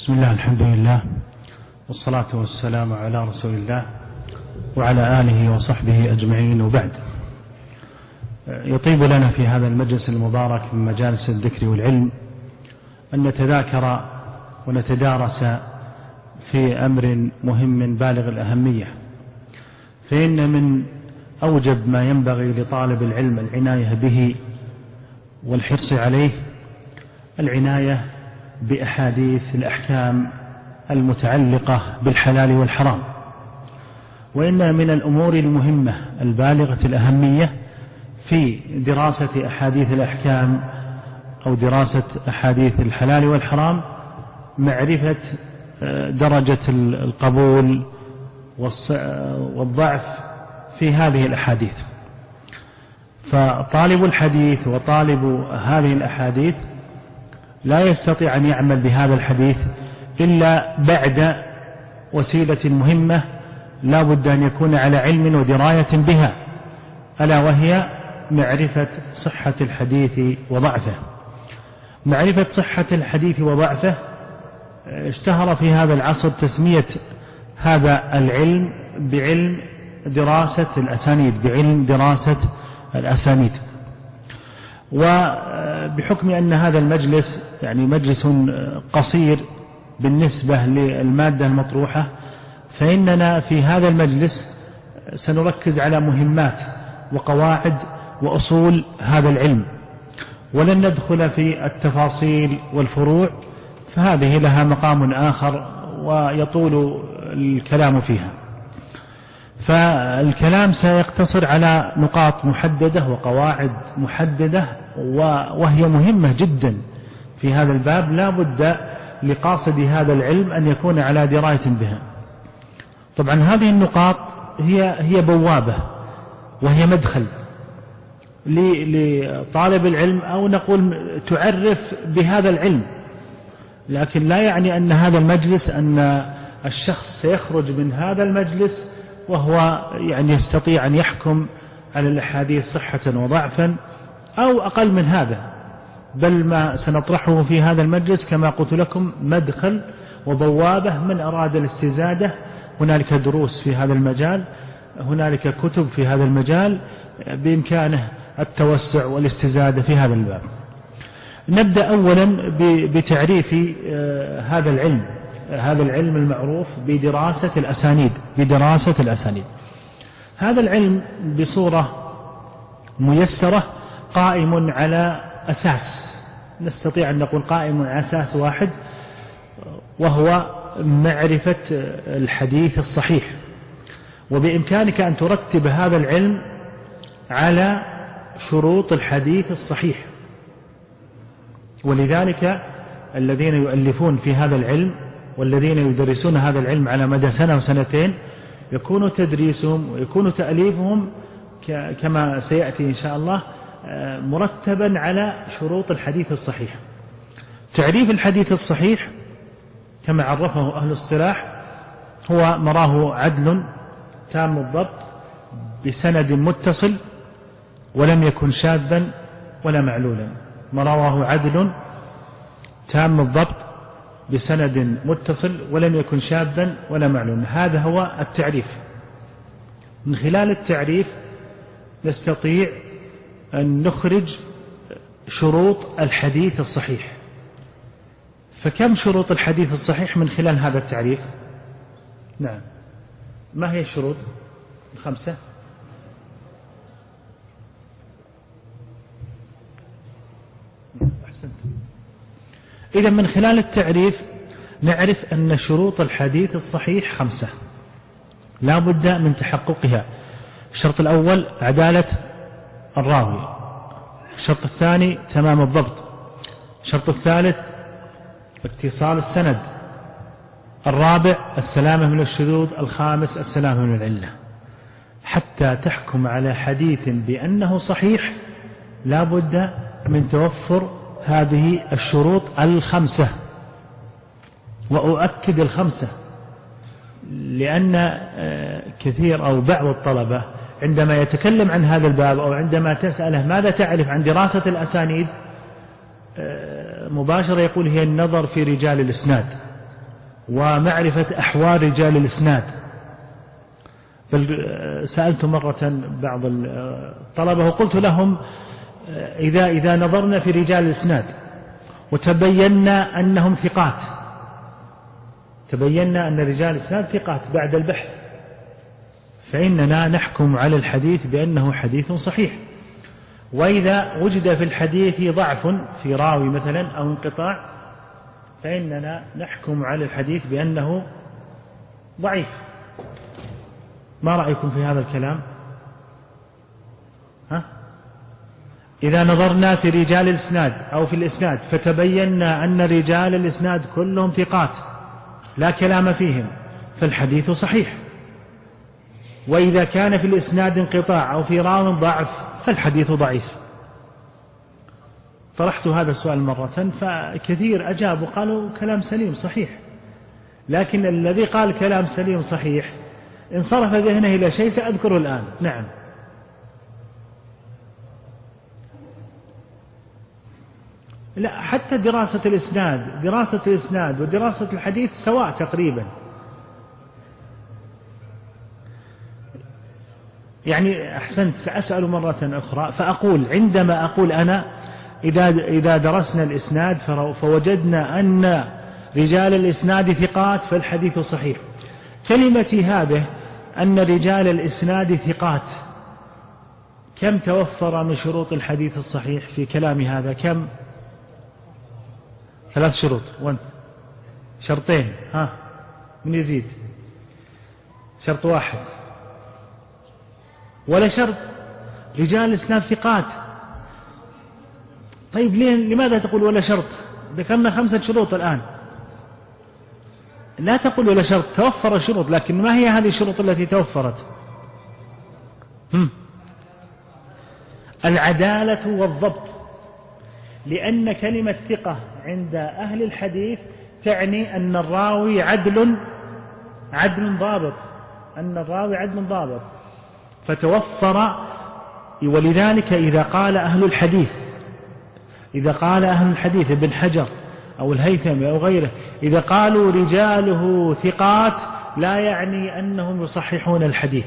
بسم الله، الحمد لله، والصلاة والسلام على رسول الله وعلى آله وصحبه أجمعين، وبعد. يطيب لنا في هذا المجلس المبارك من مجالس الذكر والعلم أن نتذاكر ونتدارس في أمر مهم بالغ الأهمية، فإن من أوجب ما ينبغي لطالب العلم العناية به والحرص عليه العناية بأحاديث الأحكام المتعلقة بالحلال والحرام. وإن من الأمور المهمة البالغة الأهمية في دراسة أحاديث الأحكام أو دراسة أحاديث الحلال والحرام معرفة درجة القبول والضعف في هذه الأحاديث. فطالب الحديث وطالب هذه الأحاديث لا يستطيع أن يعمل بهذا الحديث إلا بعد وسيلة مهمة لا بد أن يكون على علم ودراية بها، ألا وهي معرفة صحة الحديث وضعفه. معرفة صحة الحديث وضعفه اشتهر في هذا العصر تسمية هذا العلم بعلم دراسة الأسانيد، بعلم دراسة الأسانيد. وبحكم أن هذا المجلس يعني مجلس قصير بالنسبة للمادة المطروحة، فإننا في هذا المجلس سنركز على مهمات وقواعد وأصول هذا العلم، ولن ندخل في التفاصيل والفروع، فهذه لها مقام آخر ويطول الكلام فيها. فالكلام سيقتصر على نقاط محددة وقواعد محددة، وهي مهمة جدا في هذا الباب، لا بد لقاصد هذا العلم أن يكون على دراية بها. طبعا هذه النقاط هي بوابة وهي مدخل لطالب العلم، أو نقول تعرف بهذا العلم، لكن لا يعني أن هذا المجلس أن الشخص سيخرج من هذا المجلس وهو يعني يستطيع أن يحكم على الأحاديث صحة وضعفا أو أقل من هذا، بل ما سنطرحه في هذا المجلس كما قلت لكم مدخل وبوابة. من أراد الاستزادة هنالك دروس في هذا المجال، هنالك كتب في هذا المجال، بإمكانه التوسع والاستزادة في هذا الباب. نبدأ أولا بتعريف هذا العلم المعروف بدراسة الأسانيد. بدراسة الأسانيد هذا العلم بصورة ميسرة قائم على أساس، نستطيع أن نقول قائم على أساس واحد، وهو معرفة الحديث الصحيح. وبإمكانك أن ترتب هذا العلم على شروط الحديث الصحيح. ولذلك الذين يؤلفون في هذا العلم والذين يدرسون هذا العلم على مدى سنة وسنتين يكون تدريسهم ويكون تأليفهم كما سيأتي إن شاء الله مرتبا على شروط الحديث الصحيح. تعريف الحديث الصحيح كما عرفه أهل الاصطلاح هو مراه عدل تام الضبط بسند متصل ولم يكن شاذا ولا معلولا. مراه عدل تام الضبط بسند متصل ولم يكن شاذا ولا معلولا. هذا هو التعريف. من خلال التعريف نستطيع أن نخرج شروط الحديث الصحيح. فكم شروط الحديث الصحيح من خلال هذا التعريف؟ نعم، ما هي الشروط؟ 5. أحسنت. إذا من خلال التعريف نعرف أن شروط الحديث الصحيح 5 لا بد من تحققها. الشرط الأول عدالة الراوي، الشرط الثاني تمام الضبط، الشرط الثالث اتصال السند، الرابع السلامة من الشذوذ، الخامس السلامة من العلة. حتى تحكم على حديث بأنه صحيح لا بد من توفر هذه الشروط 5. وأؤكد 5 لأن كثير أو بعض الطلبة عندما يتكلم عن هذا الباب أو عندما تسأله ماذا تعرف عن دراسة الأسانيد مباشرة يقول هي النظر في رجال الإسناد، ومعرفة أحوال رجال الإسناد. بل سألت مرة بعض الطلبة وقلت لهم إذا نظرنا في رجال الإسناد وتبينا أنهم ثقات، تبينا أن رجال الإسناد ثقات بعد البحث، فإننا نحكم على الحديث بأنه حديث صحيح. وإذا وجد في الحديث ضعف في راوي مثلا أو انقطاع فإننا نحكم على الحديث بأنه ضعيف. ما رأيكم في هذا الكلام؟ إذا نظرنا في رجال الإسناد أو في الإسناد فتبينا أن رجال الإسناد كلهم ثقات لا كلام فيهم فالحديث صحيح. وإذا كان في الإسناد انقطاع أو في راو ضعف فالحديث ضعيف. طرحت هذا السؤال مرة فكثير أجابوا قالوا كلام سليم صحيح، لكن الذي قال كلام سليم صحيح انصرف ذهنه إلى شيء سأذكره الآن. نعم. لا، حتى دراسة الإسناد ودراسة الحديث سواء تقريبا. يعني أحسنت، سأسأل مرة أخرى فأقول عندما أقول أنا إذا درسنا الإسناد فوجدنا أن رجال الإسناد ثقات فالحديث صحيح. كلمتي هذه أن رجال الإسناد ثقات كم توفر من شروط الحديث الصحيح في كلامي هذا؟ كم؟ 3 شروط. وانت شرطين. من يزيد؟ شرط واحد ولا شرط؟ رجال الإسناد ثقات. طيب لماذا تقول ولا شرط؟ ذكرنا 5 شروط الآن. لا تقول ولا شرط، توفر شروط، لكن ما هي هذه الشروط التي توفرت؟ العدالة والضبط، لأن كلمة ثقة عند أهل الحديث تعني أن الراوي عدل ضابط، أن الراوي عدل ضابط، فتوفر. ولذلك إذا قال أهل الحديث ابن حجر أو الهيثمي أو غيره إذا قالوا رجاله ثقات لا يعني أنهم يصححون الحديث.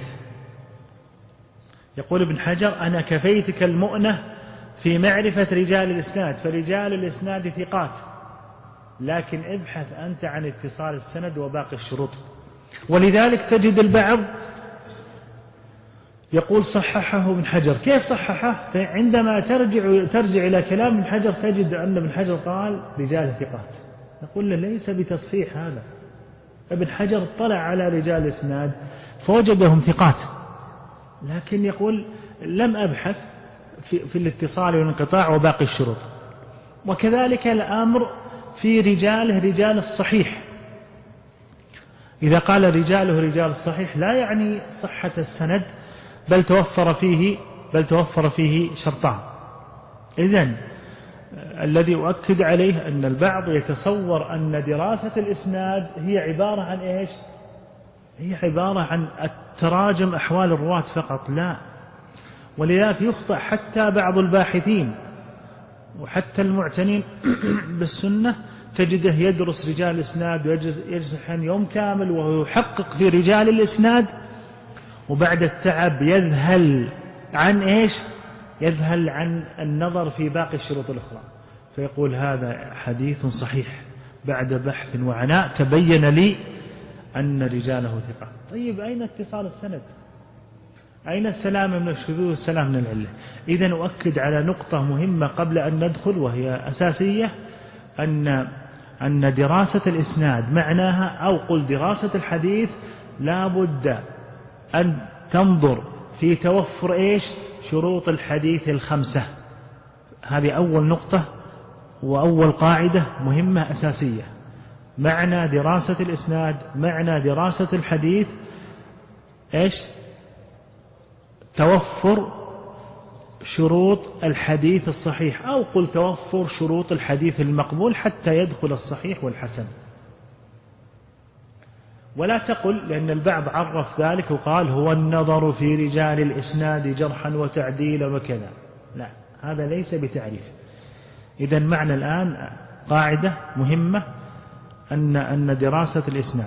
يقول ابن حجر أنا كفيتك المؤنة في معرفة رجال الإسناد، فرجال الإسناد ثقات، لكن ابحث أنت عن اتصال السند وباقي الشروط. ولذلك تجد البعض يقول صححه ابن حجر. كيف صححه؟ فعندما ترجع إلى كلام ابن حجر تجد أن ابن حجر قال رجال ثقات. نقول له ليس بتصحيح هذا، ابن حجر اطلع على رجال الإسناد فوجدهم ثقات، لكن يقول لم أبحث في الاتصال والانقطاع وباقي الشروط. وكذلك الأمر في رجال الصحيح. إذا قال رجاله رجال الصحيح لا يعني صحة السند، بل توفر فيه شرطان. إذن الذي أؤكد عليه أن البعض يتصور أن دراسة الإسناد هي عبارة عن إيش؟ هي عبارة عن التراجم أحوال الرواة فقط. لا، ولذلك يخطئ حتى بعض الباحثين وحتى المعتنين بالسنة تجده يدرس رجال الإسناد ويجلس يوم كامل وهو يحقق في رجال الإسناد، وبعد التعب يذهل عن إيش؟ يذهل عن النظر في باقي الشروط الأخرى، فيقول هذا حديث صحيح بعد بحث وعناء تبين لي أن رجاله ثقة. طيب أين اتصال السند؟ أين السلام من الشذوذ والسلام من العلة؟ إذن أؤكد على نقطة مهمة قبل أن ندخل وهي أساسية، أن دراسة الإسناد معناها أو قل دراسة الحديث لا بد أن تنظر في توفر إيش؟ شروط الحديث ال5. هذه أول نقطة وأول قاعدة مهمة أساسية. معنى دراسة الإسناد، معنى دراسة الحديث إيش؟ توفر شروط الحديث الصحيح، أو قل توفر شروط الحديث المقبول حتى يدخل الصحيح والحسن. ولا تقل، لأن البعض عرف ذلك وقال هو النظر في رجال الإسناد جرحا وتعديلا وكذا. لا، هذا ليس بتعريف. إذن معنى الآن قاعدة مهمة، أن دراسة الإسناد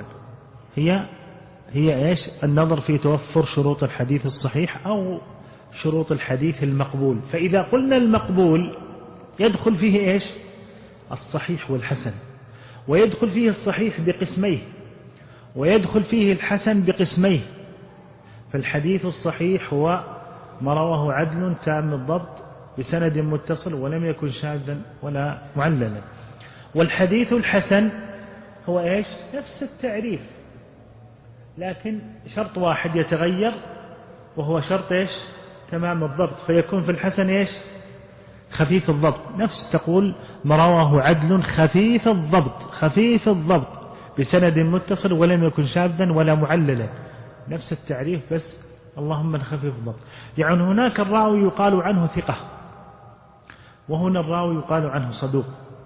هي إيش؟ النظر في توفر شروط الحديث الصحيح أو شروط الحديث المقبول. فإذا قلنا المقبول يدخل فيه إيش؟ الصحيح والحسن، ويدخل فيه الصحيح بقسميه، ويدخل فيه الحسن بقسميه. فالحديث الصحيح هو ما رواه عدل تام الضبط بسند متصل ولم يكن شاذا ولا معللا. والحديث الحسن هو إيش؟ نفس التعريف، لكن شرط واحد يتغير، وهو شرط إيش؟ تمام الضبط. فيكون في الحسن إيش؟ خفيف الضبط. نفس تقول ما رواه عدل خفيف الضبط بسند متصل ولم يكن شاذا ولا معللا، نفس التعريف بس اللهم خفيف الضبط. يعني هناك الراوي يقال عنه ثقة، وهنا الراوي يقال عنه صدوق.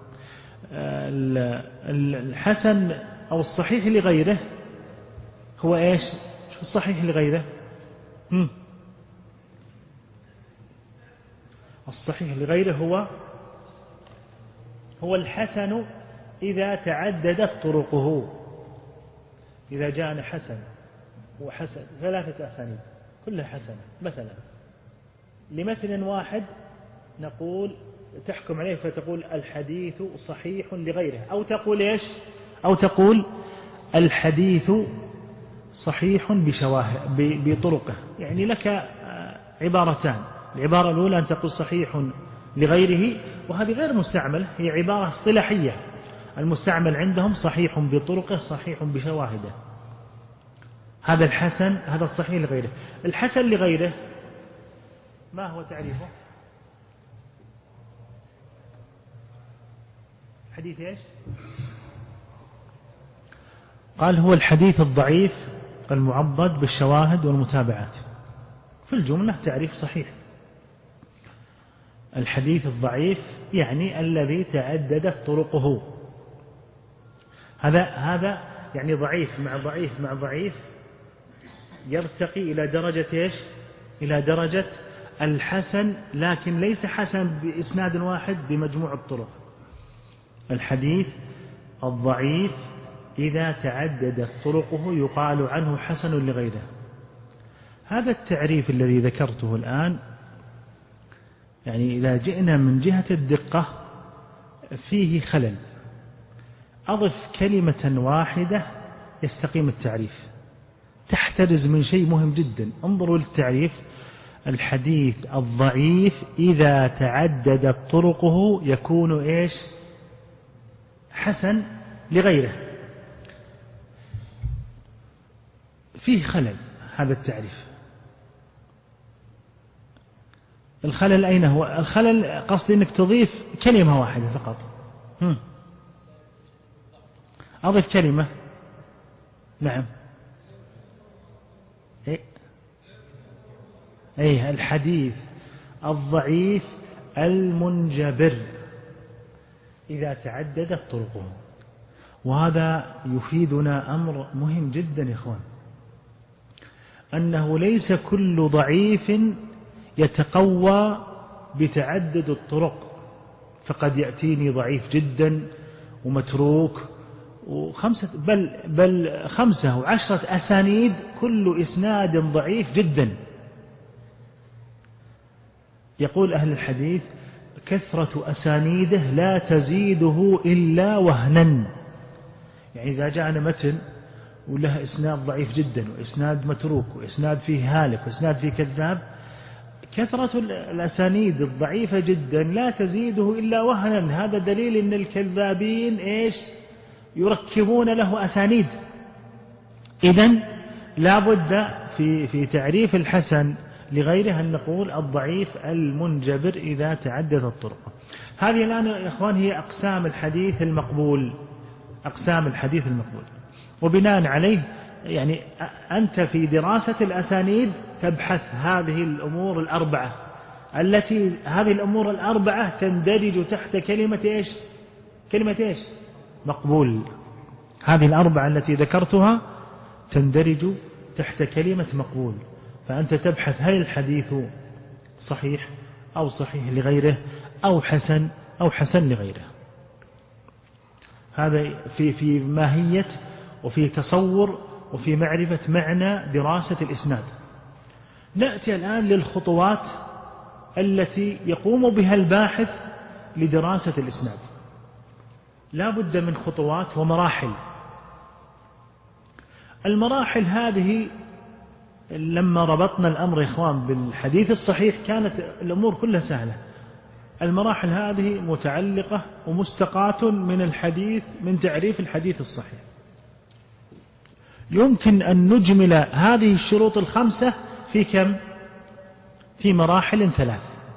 الحسن أو الصحيح لغيره هو إيش؟ شو الصحيح لغيره؟ الصحيح لغيره هو الحسن إذا تعددت طرقه. إذا جاءنا حسن وحسن 3 أسانيد كلها حسنة مثلا لمتن واحد، نقول تحكم عليه فتقول الحديث صحيح لغيره، أو تقول إيش؟ أو تقول الحديث صحيح بطرقه. يعني لك عبارتان. العبارة الأولى أن تقول صحيح لغيره، وهذه غير مستعملة، هي عبارة اصطلاحية. المستعمل عندهم صحيح بطرقه صحيح بشواهده. هذا الحسن، هذا الصحيح لغيره. الحسن لغيره ما هو تعريفه؟ حديث إيش؟ قال هو الحديث الضعيف المعضد بالشواهد والمتابعات. في الجملة تعريف صحيح. الحديث الضعيف يعني الذي تعددت طرقه. هذا يعني ضعيف مع ضعيف مع ضعيف يرتقي إلى درجة إيش؟ إلى درجة الحسن، لكن ليس حسن بإسناد واحد بمجموع الطرق. الحديث الضعيف إذا تعددت طرقه يقال عنه حسن لغيره. هذا التعريف الذي ذكرته الآن، يعني إذا جئنا من جهة الدقة فيه خلل. أضف كلمة واحدة يستقيم التعريف. تحترز من شيء مهم جدا. انظروا للتعريف: الحديث الضعيف إذا تعددت طرقه يكون إيش؟ حسن لغيره. فيه خلل هذا التعريف. الخلل أين هو؟ الخلل قصدي أنك تضيف كلمة واحدة فقط. أضف كلمة. نعم. أي الحديث الضعيف المنجبر إذا تعددت طرقه. وهذا يفيدنا أمر مهم جدا يا إخوان، أنه ليس كل ضعيف يتقوى بتعدد الطرق. فقد يأتيني ضعيف جدا ومتروك بل 5 و10 أسانيد كل إسناد ضعيف جدا. يقول أهل الحديث: كثرة أسانيده لا تزيده إلا وهنا. يعني إذا جاءنا متن وله إسناد ضعيف جدا وإسناد متروك وإسناد فيه هالك وإسناد فيه كذاب، كثرة الأسانيد الضعيفة جدا لا تزيده إلا وهنا. هذا دليل أن الكذابين إيش؟ يركبون له أسانيد. إذن لا بد في تعريف الحسن لغيره أن نقول الضعيف المنجبر إذا تعددت الطرق. هذه الآن يا إخوان هي أقسام الحديث المقبول. أقسام الحديث المقبول. وبناء عليه يعني أنت في دراسة الأسانيد تبحث هذه الأمور الأربعة، التي هذه الأمور الأربعة تندرج تحت كلمة إيش؟ كلمة إيش؟ مقبول. هذه الأربعة التي ذكرتها تندرج تحت كلمة مقبول. فأنت تبحث هل الحديث صحيح أو صحيح لغيره أو حسن أو حسن لغيره. هذا في ماهية وفي تصور وفي معرفة معنى دراسة الإسناد. نأتي الآن للخطوات التي يقوم بها الباحث لدراسة الإسناد. لا بد من خطوات ومراحل. المراحل هذه لما ربطنا الأمر يا إخوان بالحديث الصحيح كانت الأمور كلها سهلة. المراحل هذه متعلقة ومستقاة من الحديث، من تعريف الحديث الصحيح. يمكن أن نجمل هذه الشروط الخمسة في كم؟ في مراحل ثلاث.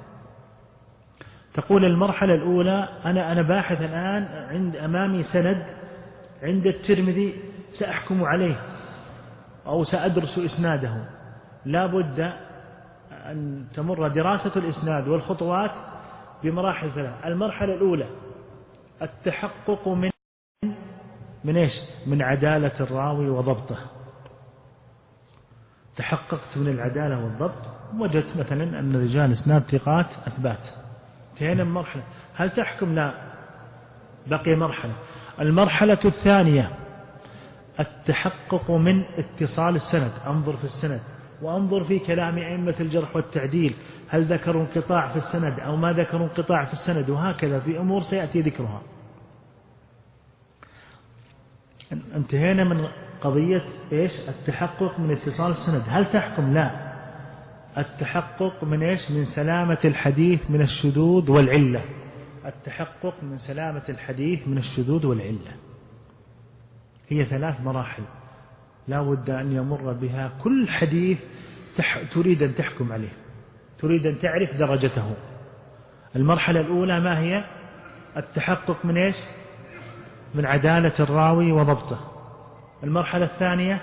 تقول المرحلة الأولى أنا باحث الآن أمامي سند عند الترمذي سأحكم عليه أو سأدرس إسناده. لا بد أن تمر دراسة الإسناد والخطوات بمراحل ثلاث. المرحلة الأولى التحقق من إيش؟ من عدالة الراوي وضبطه. تحققت من العدالة والضبط، وجدت مثلا أن رجال إسناد ثقات أثبات، انتهينا من مرحلة. هل تحكم؟ لا، بقي مرحلة. المرحلة الثانية التحقق من اتصال السند. أنظر في السند وأنظر في كلام أئمة الجرح والتعديل، هل ذكروا انقطاع في السند أو ما ذكروا انقطاع في السند، وهكذا في أمور سيأتي ذكرها. انتهينا من قضية إيش؟ التحقق من اتصال السند. هل تحكم؟ لا، التحقق من إيش؟ من سلامة الحديث من الشذوذ والعلة. التحقق من سلامة الحديث من الشذوذ والعلة. هي ثلاث مراحل لا بد أن يمر بها كل حديث تريد أن تحكم عليه، تريد أن تعرف درجته. المرحلة الأولى ما هي؟ التحقق من إيش؟ من عدالة الراوي وضبطه. المرحلة الثانية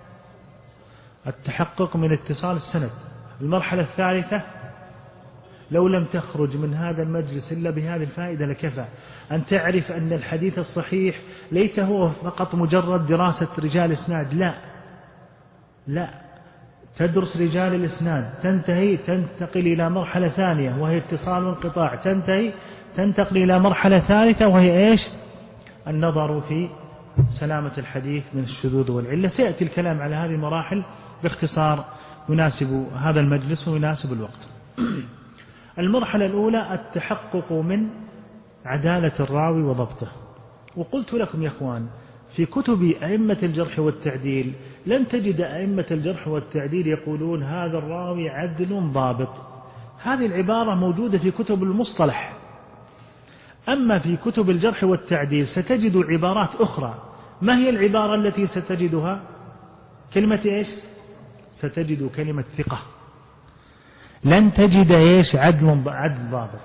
التحقق من اتصال السند. المرحلة الثالثة لو لم تخرج من هذا المجلس إلا بهذه الفائدة لكفى، أن تعرف أن الحديث الصحيح ليس هو فقط مجرد دراسة رجال إسناد. لا، تدرس رجال الإسناد، تنتقل إلى مرحلة ثانية وهي اتصال وانقطاع، تنتقل إلى مرحلة ثالثة وهي إيش؟ النظر في سلامة الحديث من الشذوذ والعلة. سيأتي الكلام على هذه المراحل باختصار يناسب هذا المجلس ويناسب الوقت. المرحلة الأولى التحقق من عدالة الراوي وضبطه. وقلت لكم يا أخوان في كتب أئمة الجرح والتعديل لن تجد أئمة الجرح والتعديل يقولون هذا الراوي عدل ضابط. هذه العبارة موجودة في كتب المصطلح. أما في كتب الجرح والتعديل ستجد عبارات أخرى. ما هي العبارة التي ستجدها؟ كلمة إيش؟ ستجد كلمة ثقة. لن تجد إيش؟ عدل ضابط.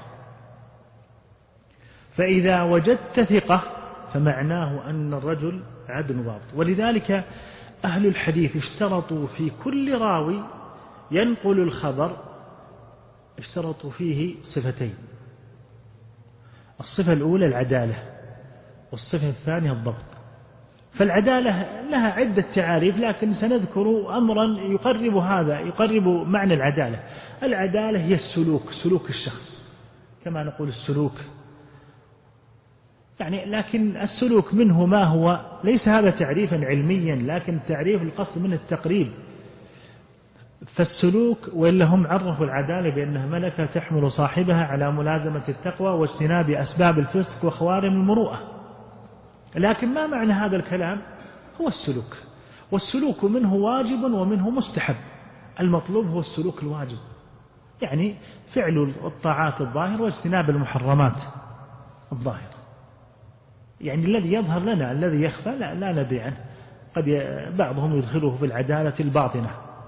فإذا وجدت ثقة فمعناه أن الرجل عدل ضابط. ولذلك أهل الحديث اشترطوا في كل راوي ينقل الخبر اشترطوا فيه صفتين. الصفة الأولى العدالة، والصفة الثانية الضبط. فالعدالة لها عدة تعاريف، لكن سنذكر أمرا يقرب معنى العدالة. العدالة هي سلوك الشخص، كما نقول السلوك يعني، لكن السلوك منه ما هو ليس هذا تعريفا علميا، لكن تعريف القصد منه التقريب. فالسلوك وإلا هم عرفوا العدالة بأنها ملكة تحمل صاحبها على ملازمة التقوى واجتناب أسباب الفسق وخوارم المروءة. لكن ما معنى هذا الكلام؟ هو السلوك، والسلوك منه واجب ومنه مستحب. المطلوب هو السلوك الواجب، يعني فعل الطاعات الظاهرة واجتناب المحرمات الظاهرة. يعني الذي يظهر لنا، الذي يخفى لا ندري عنه، قد بعضهم يدخله في العدالة الباطنة.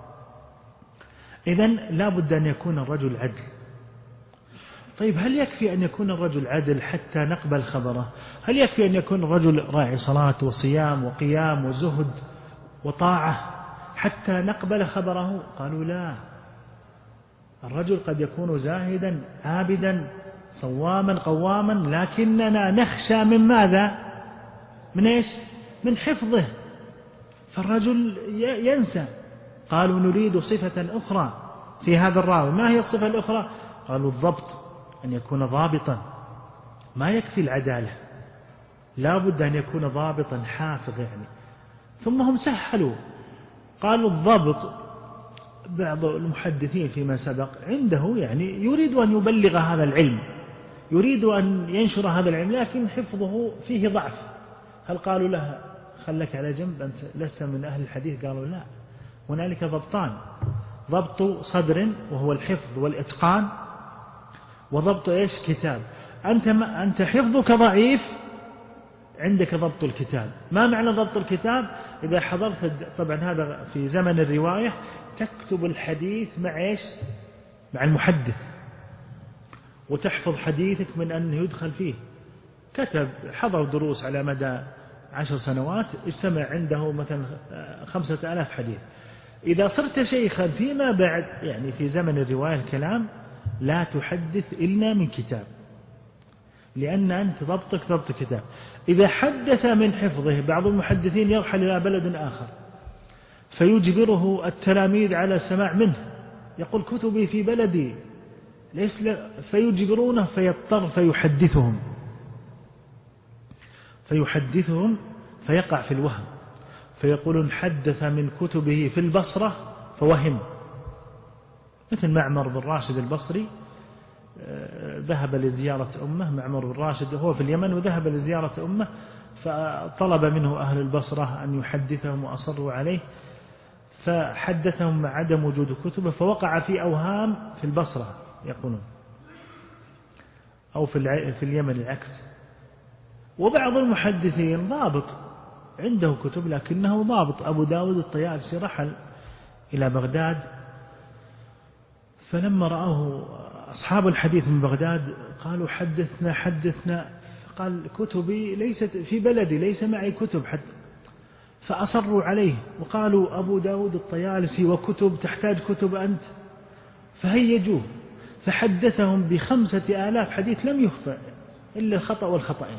إذن لا بد أن يكون الرجل عدل. طيب هل يكفي أن يكون الرجل عدل حتى نقبل خبره؟ هل يكفي أن يكون الرجل راعي صلاة وصيام وقيام وزهد وطاعة حتى نقبل خبره؟ قالوا لا، الرجل قد يكون زاهدا عابدا صواما قواما، لكننا نخشى من ماذا؟ من إيش؟ من حفظه، فالرجل ينسى. قالوا نريد صفة أخرى في هذا الراوي. ما هي الصفة الأخرى؟ قالوا الضبط، أن يكون ضابطا. ما يكفي العدالة، لا بد أن يكون ضابطا حافظ يعني. ثم هم سهلوا، قالوا الضبط، بعض المحدثين فيما سبق عنده يعني يريد أن يبلغ هذا العلم، يريد أن ينشر هذا العلم، لكن حفظه فيه ضعف. هل قالوا له خلك على جنب أنت لست من أهل الحديث؟ قالوا لا، هنالك ضبطان: ضبط صدر وهو الحفظ والإتقان، وضبط إيش؟ كتاب. أنت حفظك ضعيف، عندك ضبط الكتاب. ما معنى ضبط الكتاب؟ إذا حضرت، طبعا هذا في زمن الرواية، تكتب الحديث مع إيش؟ مع المحدث، وتحفظ حديثك من أنه يدخل فيه. كتب، حضر دروس على مدى 10 سنوات، اجتمع عنده مثلا 5000 حديث. إذا صرت شيخا فيما بعد، يعني في زمن الرواية الكلام، لا تحدث إلا من كتاب، لأن أنت ضبطك ضبط كتاب. إذا حدث من حفظه، بعض المحدثين يرحل إلى بلد آخر فيجبره التلاميذ على السماع منه، يقول كتبي في بلدي ليس، فيجبرونه فيضطر فيحدثهم فيقع في الوهم، فيقولون حدث من كتبه في البصرة فوهم. مثل معمر بن راشد البصري، ذهب لزيارة أمه. معمر بن راشد هو في اليمن، وذهب لزيارة أمه، فطلب منه أهل البصرة أن يحدثهم وأصروا عليه، فحدثهم مع عدم وجود كتبه، فوقع في أوهام في البصرة يقولون، أو في اليمن العكس. وبعض المحدثين ضابط عنده كتب لكنه ضابط. أبو داود الطيالسي رحل إلى بغداد، فلما رآه أصحاب الحديث من بغداد قالوا حدثنا، قال كتبي ليست في بلدي، ليس معي كتب حتى. فأصروا عليه وقالوا أبو داود الطيالسي وكتب، تحتاج كتب أنت؟ فهيجوه، فحدثهم ب5000 حديث لم يخطئ إلا الخطأ والخطأين،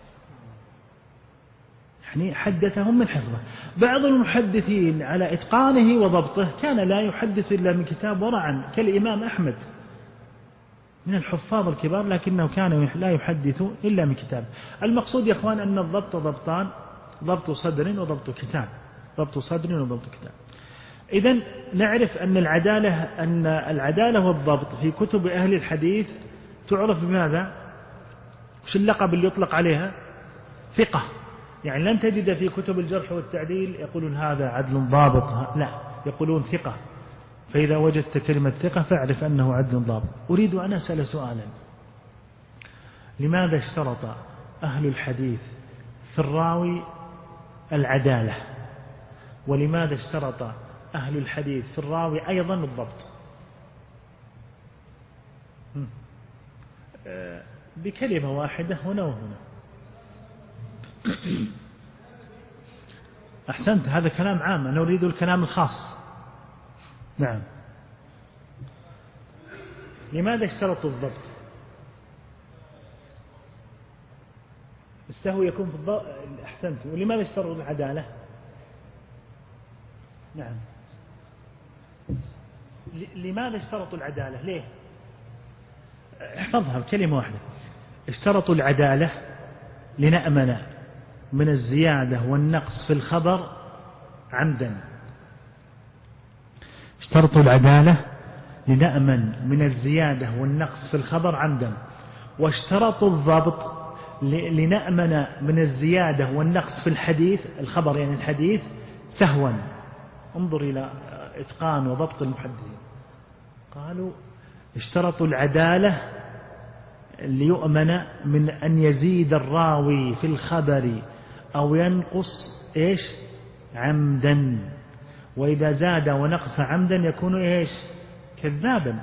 يعني حدثهم من حفظه. بعض المحدثين على إتقانه وضبطه كان لا يحدث إلا من كتاب ورعا، كالإمام أحمد من الحفاظ الكبار، لكنه كان لا يحدث إلا من كتاب. المقصود يا أخوان أن الضبط ضبطان: ضبط صدر وضبط كتاب، ضبط صدر وضبط كتاب. إذن نعرف أن العدالة والضبط في كتب أهل الحديث تعرف بماذا؟ وش اللقب اللي يطلق عليها؟ ثقة. يعني لن تجد في كتب الجرح والتعديل يقولون هذا عدل ضابط، لا، يقولون ثقة. فإذا وجدت كلمة ثقة فاعرف أنه عدل ضابط. أريد أن أسأل سؤالا: لماذا اشترط أهل الحديث في الراوي العدالة، ولماذا اشترط أهل الحديث في الراوي أيضا الضبط؟ بكلمة واحدة هنا وهنا. أحسنت، هذا كلام عام، أنا أريد الكلام الخاص. نعم، لماذا اشترطوا الضبط؟ السهو يكون في الضبط. أحسنت. ولماذا اشترطوا العدالة؟ نعم، لماذا اشترطوا العدالة؟ ليه؟ احفظها بكلمة واحدة: اشترطوا العدالة لنأمن من الزيادة والنقص في الخبر عمدا. اشترطوا العدالة لنأمن من الزيادة والنقص في الخبر عمدا. واشترطوا الضبط لنأمن من الزيادة والنقص في الحديث، الخبر يعني الحديث، سهوا. انظر إلى إتقان وضبط المحدثين. قالوا اشترطوا العدالة ليؤمن من أن يزيد الراوي في الخبر أو ينقص إيش؟ عمدا. وإذا زاد ونقص عمدا يكون إيش؟ كذابا.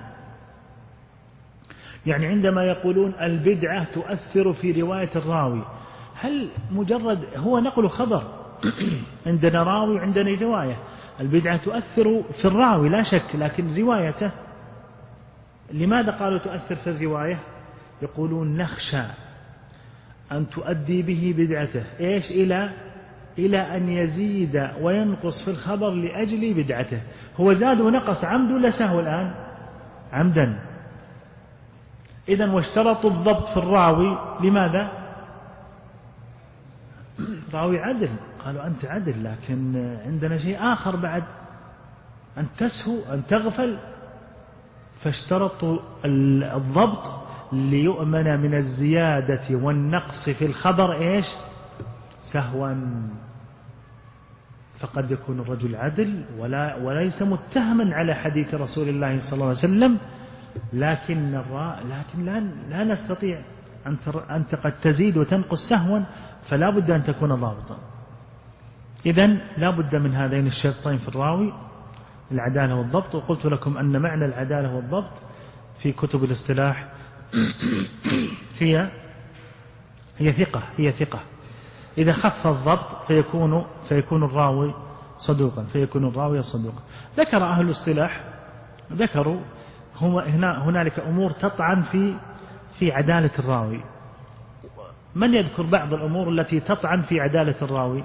يعني عندما يقولون البدعة تؤثر في رواية الراوي، هل مجرد هو نقل خبر؟ عندنا راوي عندنا رواية، البدعة تؤثر في الراوي لا شك، لكن روايته لماذا قالوا تؤثر في الرواية؟ يقولون نخشى أن تؤدي به بدعته إيش؟ إلى أن يزيد وينقص في الخبر لأجل بدعته. هو زاد ونقص عمد ولا سهو الآن؟ عمدا. إذن واشترطوا الضبط في الراوي لماذا؟ راوي عدل. قالوا أنت عدل، لكن عندنا شيء آخر بعد، أن تسهو أن تغفل. فاشترطوا الضبط ليؤمن من الزيادة والنقص في الخبر إيش؟ سهوا. فقد يكون الرجل عدل وليس متهما على حديث رسول الله صلى الله عليه وسلم، لكن لا نستطيع أنت قد تزيد وتنقص سهوا، فلا بد أن تكون ضابطا. إذن لا بد من هذين الشرطين في الراوي، العدالة والضبط. وقلت لكم أن معنى العدالة والضبط في كتب الاصطلاح هي ثقة. إذا خف الضبط فيكون الراوي صدوقا، ذكر أهل الاصطلاح، ذكروا هنالك أمور تطعن في عدالة الراوي. من يذكر بعض الأمور التي تطعن في عدالة الراوي؟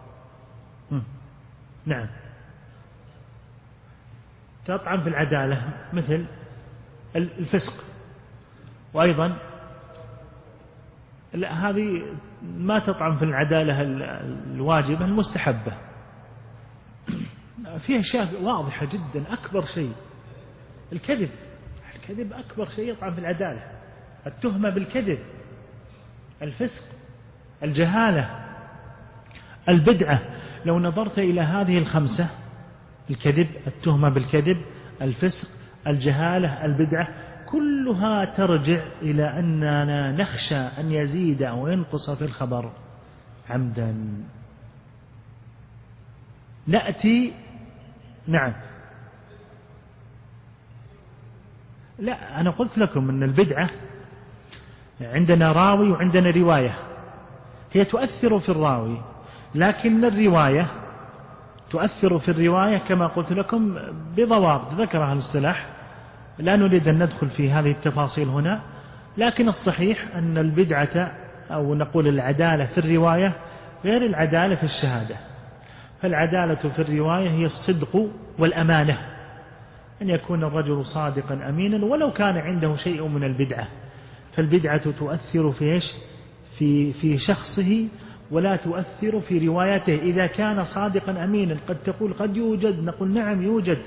نعم، تطعن في العدالة، مثل الفسق. وأيضا لا، هذه ما تطعن في العدالة الواجبة، المستحبة. فيها أشياء واضحة جدا. أكبر شيء الكذب أكبر شيء يطعن في العدالة، التهمة بالكذب، الفسق، الجهالة، البدعة. لو نظرت إلى هذه الخمسة، الكذب، التهمة بالكذب، الفسق، الجهالة، البدعة، كلها ترجع إلى أننا نخشى أن يزيد أو ينقص في الخبر عمدا. نأتي. نعم. لا، أنا قلت لكم أن البدعة عندنا راوي وعندنا رواية، هي تؤثر في الراوي، لكن الرواية تؤثر في الرواية كما قلت لكم بضوابط ذكرها الاصطلاح، لا نريد أن ندخل في هذه التفاصيل هنا. لكن الصحيح أن البدعة أو نقول العدالة في الرواية غير العدالة في الشهادة. فالعدالة في الرواية هي الصدق والأمانة، أن يكون الرجل صادقا أمينا ولو كان عنده شيء من البدعة. فالبدعة تؤثر في إيش؟ في شخصه، ولا تؤثر في روايته. إذا كان صادقا أمينا قد تقول قد يوجد، نقول نعم يوجد.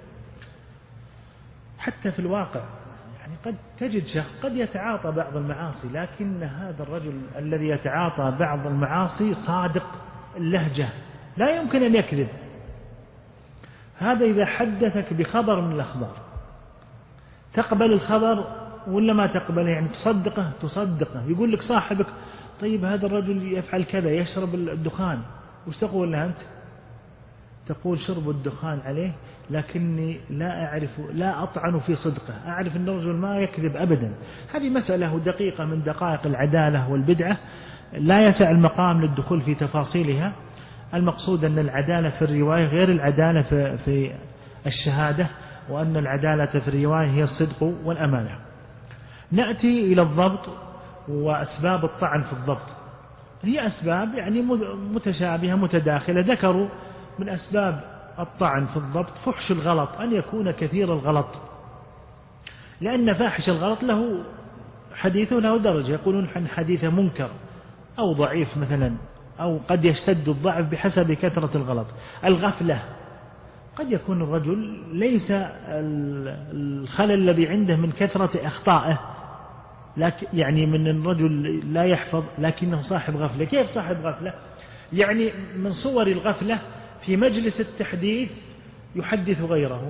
حتى في الواقع يعني قد تجد شخص قد يتعاطى بعض المعاصي، لكن هذا الرجل الذي يتعاطى بعض المعاصي صادق اللهجة، لا يمكن أن يكذب. هذا إذا حدثك بخبر من الأخبار تقبل الخبر ولا ما تقبل؟ يعني تصدقه. يقول لك صاحبك طيب هذا الرجل يفعل كذا، يشرب الدخان، وش تقول له أنت؟ تقول شرب الدخان عليه، لكني لا أطعن في صدقه، أعرف أن الرجل ما يكذب أبدا. هذه مسألة دقيقة من دقائق العدالة والبدعة، لا يسع المقام للدخول في تفاصيلها. المقصود أن العدالة في الرواية غير العدالة في الشهادة، وأن العدالة في الرواية هي الصدق والأمانة. نأتي إلى الضبط وأسباب الطعن في الضبط. هي أسباب يعني متشابهة متداخلة. ذكروا من أسباب الطعن في الضبط فحش الغلط، أن يكون كثير الغلط، لأن فاحش الغلط له حديثه له درجة، يقولون عن حديثه منكر أو ضعيف مثلا، أو قد يشتد الضعف بحسب كثرة الغلط. الغفلة، قد يكون الرجل ليس الخلل الذي عنده من كثرة أخطائه، لكن يعني من الرجل لا يحفظ لكنه صاحب غفلة. كيف صاحب غفلة؟ يعني من صور الغفلة في مجلس التحديث يحدث غيره،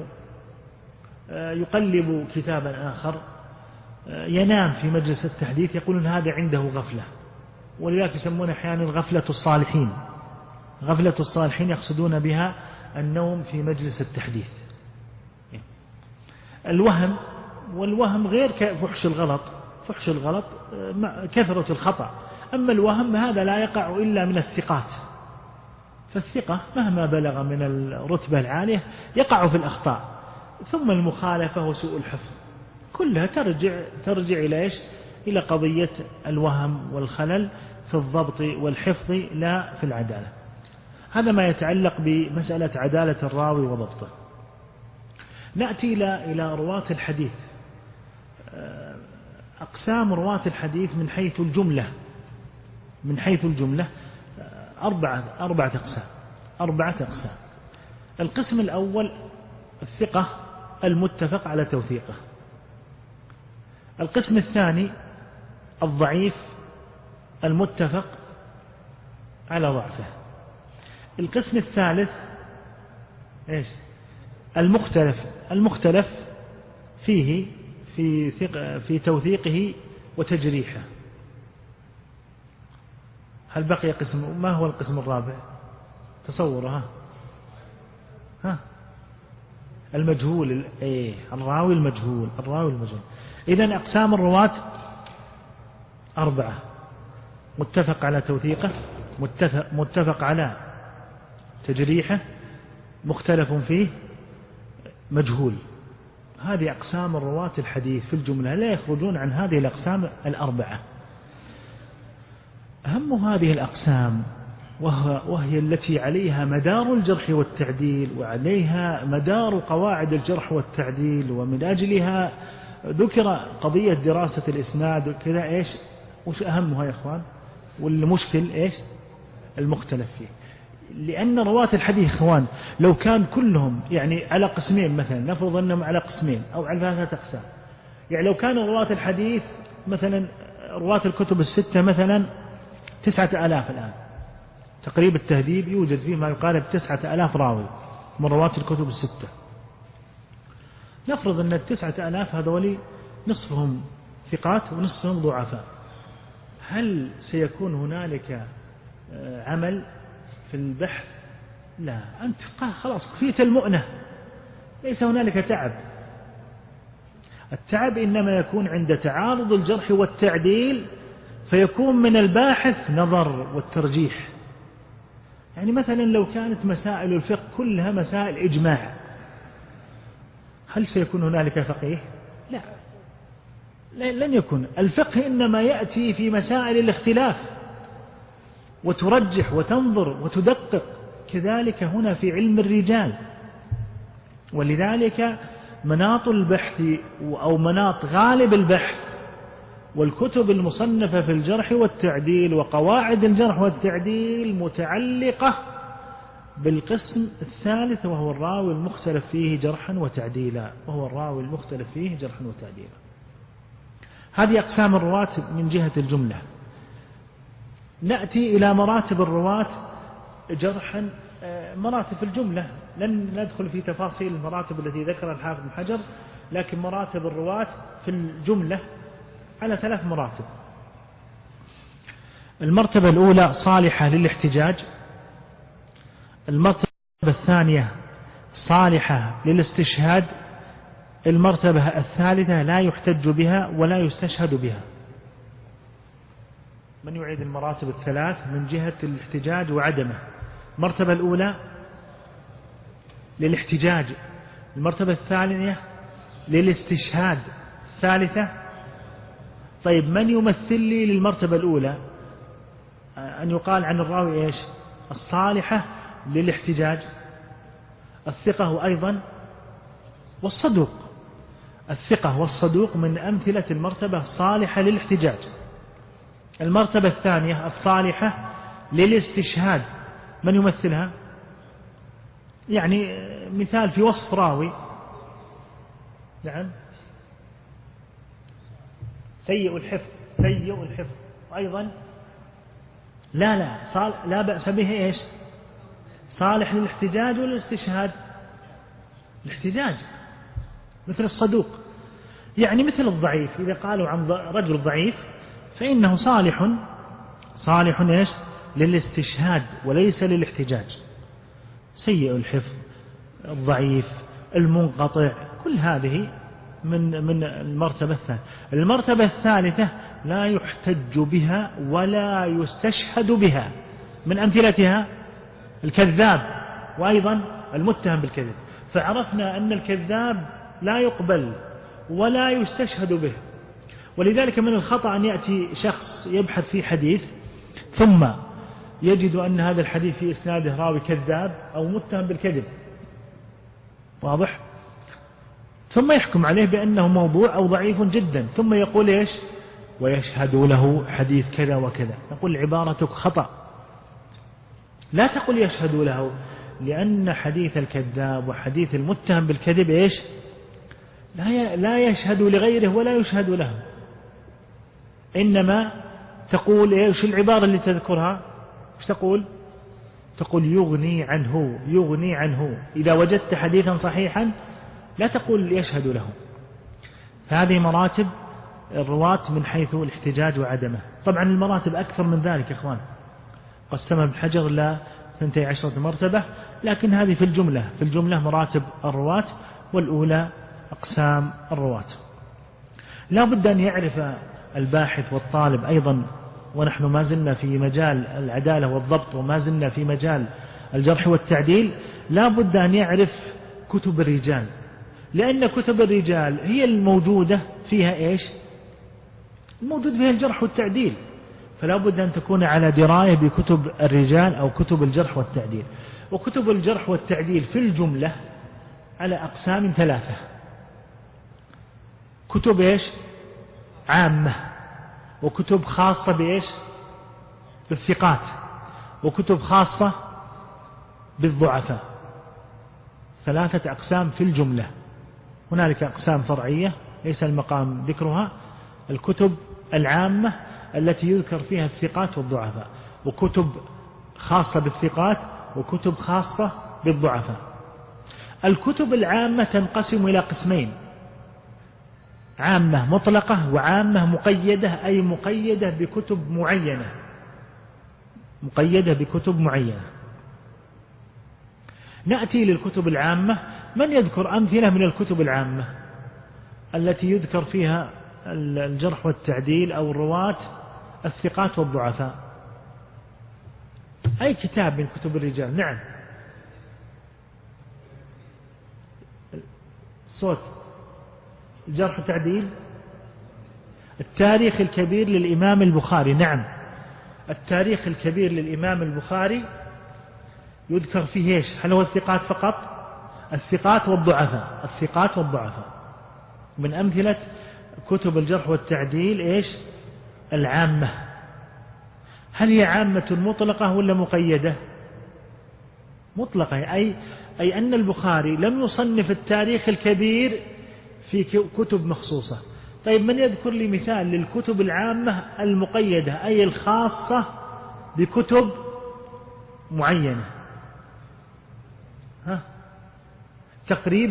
يقلب كتابا آخر، ينام في مجلس التحديث، يقولون هذا عنده غفلة. ولذلك يسمون أحيانا غفلة الصالحين. غفلة الصالحين يقصدون بها النوم في مجلس التحديث. الوهم، والوهم غير فحش الغلط. فحش الغلط كثرة الخطأ، أما الوهم هذا لا يقع إلا من الثقات. فالثقة مهما بلغ من الرتبة العالية يقع في الأخطاء. ثم المخالفة وسوء الحفظ كلها ترجع إلى إيش؟ إلى قضية الوهم والخلل في الضبط والحفظ، لا في العدالة. هذا ما يتعلق بمسألة عدالة الراوي وضبطه. نأتي إلى رواة الحديث. أقسام رواة الحديث من حيث الجملة. أربعة أقسام. القسم الأول الثقة المتفق على توثيقه. القسم الثاني الضعيف المتفق على ضعفه. القسم الثالث إيش؟ المختلف فيه في توثيقه وتجريحه. هل بقي قسم؟ ما هو القسم الرابع؟ تصوره ها المجهول. الراوي المجهول. إذن أقسام الرواة 4: متفق على توثيقه، متفق على تجريحه، مختلف فيه، مجهول. هذه أقسام الرواة الحديث في الجملة، لا يخرجون عن هذه الأقسام 4. أهم هذه الأقسام وهي التي عليها مدار الجرح والتعديل، وعليها مدار قواعد الجرح والتعديل، ومن أجلها ذكر قضية دراسة الإسناد وكذا. إيش وش أهمها يا إخوان؟ والمشكل إيش؟ المختلف فيه. لأن رواة الحديث إخوان لو كان كلهم يعني على قسمين، مثلا نفرض أنهم على قسمين أو على 3 أقسام، يعني لو كان رواة الحديث مثلا رواة الكتب الستة مثلا 9,000 الآن، تقريب التهذيب يوجد فيه ما يقارب 9,000 راوي من رواة الكتب الستة. نفرض أن 9,000 هذول نصفهم ثقات ونصفهم ضعفاء. هل سيكون هنالك عمل في البحث؟ لا، أنت خلاص كفيت المؤنة، ليس هنالك تعب. التعب إنما يكون عند تعارض الجرح والتعديل، فيكون من الباحث نظر والترجيح. يعني مثلا لو كانت مسائل الفقه كلها مسائل إجماع، هل سيكون هنالك فقيه؟ لا، لن يكون. الفقه إنما يأتي في مسائل الاختلاف، وترجح وتنظر وتدقق. كذلك هنا في علم الرجال. ولذلك مناط البحث أو مناط غالب البحث والكتب المصنفة في الجرح والتعديل وقواعد الجرح والتعديل متعلقة بالقسم الثالث، وهو الراوي المختلف فيه جرحا وتعديلا. هذه أقسام الرواة من جهة الجملة. نأتي إلى مراتب الرواة جرحا، مراتب الجملة. لن ندخل في تفاصيل المراتب التي ذكرها الحافظ بن حجر، لكن مراتب الرواة في الجملة على 3 مراتب. المرتبة الأولى صالحة للاحتجاج. المرتبة الثانية صالحة للاستشهاد. المرتبة الثالثة لا يحتج بها ولا يستشهد بها. من يعيد المراتب الثلاث من جهة الاحتجاج وعدمه؟ المرتبة الأولى للاحتجاج، المرتبة الثانية للاستشهاد، الثالثة. طيب من يمثل لي للمرتبة الأولى؟ أن يقال عن الراوي إيش؟ الصالحة للاحتجاج، الثقة وأيضا والصدوق. الثقة والصدوق من أمثلة المرتبة الصالحة للاحتجاج. المرتبة الثانية الصالحة للاستشهاد، من يمثلها؟ يعني مثال في وصف راوي. نعم، سيء الحفظ أيضا لا بأس به. إيش؟ صالح للاحتجاج والاستشهاد. الاحتجاج مثل الصدوق، يعني مثل الضعيف. إذا قالوا عن رجل ضعيف فإنه صالح إيش؟ للاستشهاد وليس للاحتجاج. سيء الحفظ، الضعيف، المنقطع، كل هذه من المرتبة الثانية. المرتبة الثالثة لا يحتج بها ولا يستشهد بها. من أمثلتها الكذاب وأيضا المتهم بالكذب. فعرفنا أن الكذاب لا يقبل ولا يستشهد به. ولذلك من الخطأ أن يأتي شخص يبحث في حديث ثم يجد أن هذا الحديث في إسناده راوي كذاب أو متهم بالكذب، واضح؟ ثم يحكم عليه بأنه موضوع أو ضعيف جدا، ثم يقول إيش؟ ويشهد له حديث كذا وكذا. نقول عبارتك خطأ. لا تقل يشهد له، لأن حديث الكذاب وحديث المتهم بالكذب إيش؟ لا يشهد لغيره ولا يشهد له. إنما تقول إيش العبارة اللي تذكرها؟ إيش تقول؟ تقول يغني عنه. إذا وجدت حديثا صحيحا لا تقول يشهد له. فهذه مراتب الرواة من حيث الاحتجاج وعدمه. طبعا المراتب أكثر من ذلك يا إخوان، قسمها ابن حجر إلى 12 مرتبة، لكن هذه في الجملة مراتب الرواة، والأولى أقسام الرواة. لا بد أن يعرف الباحث والطالب أيضا، ونحن ما زلنا في مجال العدالة والضبط وما زلنا في مجال الجرح والتعديل، لا بد أن يعرف كتب الرجال، لأن كتب الرجال هي الموجودة فيها إيش؟ الموجود فيها الجرح والتعديل، فلا بد أن تكون على دراية بكتب الرجال أو كتب الجرح والتعديل. وكتب الجرح والتعديل في الجملة على أقسام 3: كتب إيش؟ عامة، وكتب خاصة بإيش؟ بالثقات، وكتب خاصة بالضعفاء. 3 أقسام في الجملة. هنالك أقسام فرعية ليس المقام ذكرها: الكتب العامة التي يذكر فيها الثقات والضعفاء، وكتب خاصة بالثقات، وكتب خاصة بالضعفاء. الكتب العامة تنقسم إلى قسمين: عامة مطلقة، وعامة مقيدة، أي مقيدة بكتب معينة. نأتي للكتب العامة. من يذكر أمثلة من الكتب العامة التي يذكر فيها الجرح والتعديل أو الرواة الثقات والضعفاء؟ أي كتاب من كتب الرجال؟ نعم، صوت. الجرح والتعديل، التاريخ الكبير للإمام البخاري. نعم، التاريخ الكبير للإمام البخاري يذكر فيه إيش؟ هل هو الثقات فقط؟ الثقات والضعفاء. من أمثلة كتب الجرح والتعديل إيش؟ العامة. هل هي عامة مطلقة ولا مقيدة؟ مطلقة، أي أن البخاري لم يصنف التاريخ الكبير في كتب مخصوصة. طيب، من يذكر لي مثال للكتب العامة المقيدة، أي الخاصة بكتب معينة؟ تقريب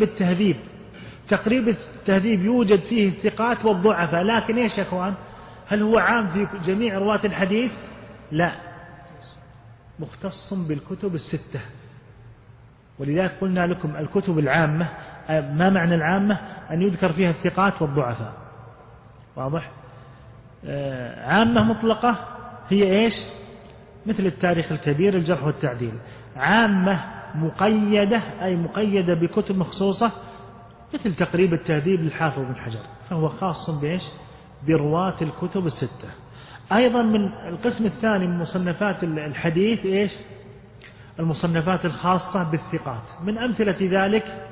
التهذيب يوجد فيه الثقات والضعفاء، لكن إيش يا أخوان؟ هل هو عام في جميع رواة الحديث؟ لا، مختص بالكتب 6. ولذلك قلنا لكم الكتب العامة، ما معنى العامة؟ أن يذكر فيها الثقات والضعفاء. واضح؟ عامة مطلقة هي إيش؟ مثل التاريخ الكبير، الجرح والتعديل. عامة مقيدة، أي مقيدة بكتب مخصوصة، مثل تقريب التهذيب للحافظ بن حجر، فهو خاص بإيش؟ برواة الكتب 6. أيضا من القسم الثاني من مصنفات الحديث إيش؟ المصنفات الخاصة بالثقات. من أمثلة ذلك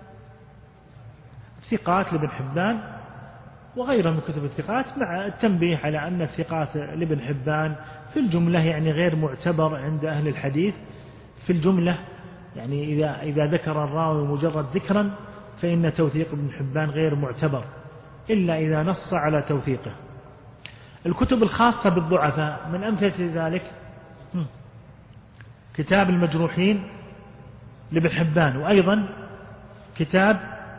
ثقات لابن حبان وغيرها من كتب الثقات، مع التنبيه على أن الثقات لابن حبان في الجملة يعني غير معتبر عند أهل الحديث. في الجملة يعني إذا ذكر الراوي مجرد ذكرا فإن توثيق ابن حبان غير معتبر إلا إذا نص على توثيقه. الكتب الخاصة بالضعفاء من أمثلة ذلك كتاب المجروحين لابن حبان، وأيضا كتاب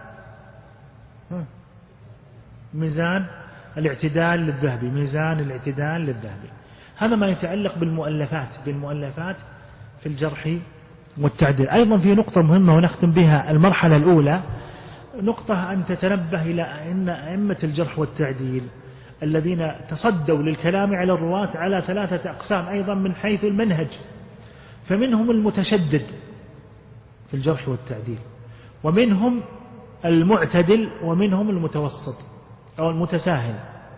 ميزان الاعتدال للذهبي. هذا ما يتعلق بالمؤلفات في الجرح والتعديل. أيضا في نقطة مهمة ونختم بها المرحلة الأولى، نقطة أن تتنبه إلى أن أئمة الجرح والتعديل الذين تصدوا للكلام على الرواة على 3 أقسام أيضا من حيث المنهج. فمنهم المتشدد في الجرح والتعديل، ومنهم المعتدل، ومنهم المتوسط أو المتساهل.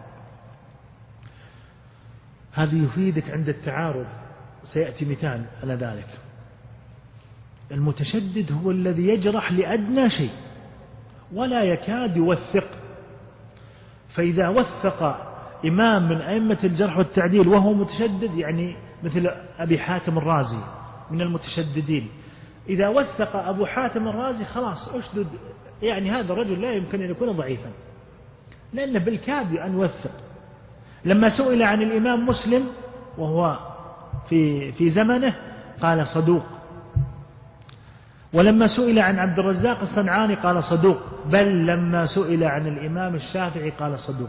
هذا يفيدك عند التعارض، سيأتي مثال على ذلك. المتشدد هو الذي يجرح لأدنى شيء ولا يكاد يوثق، فإذا وثق إمام من أئمة الجرح والتعديل وهو متشدد، يعني مثل أبي حاتم الرازي من المتشددين، إذا وثق أبو حاتم الرازي خلاص أشدد، يعني هذا الرجل لا يمكن أن يكون ضعيفا، لأنه بالكاد أن يوثق. لما سئل عن الإمام مسلم وهو في زمنه قال صدوق، ولما سئل عن عبد الرزاق الصنعاني قال صدوق، بل لما سئل عن الإمام الشافعي قال صدوق.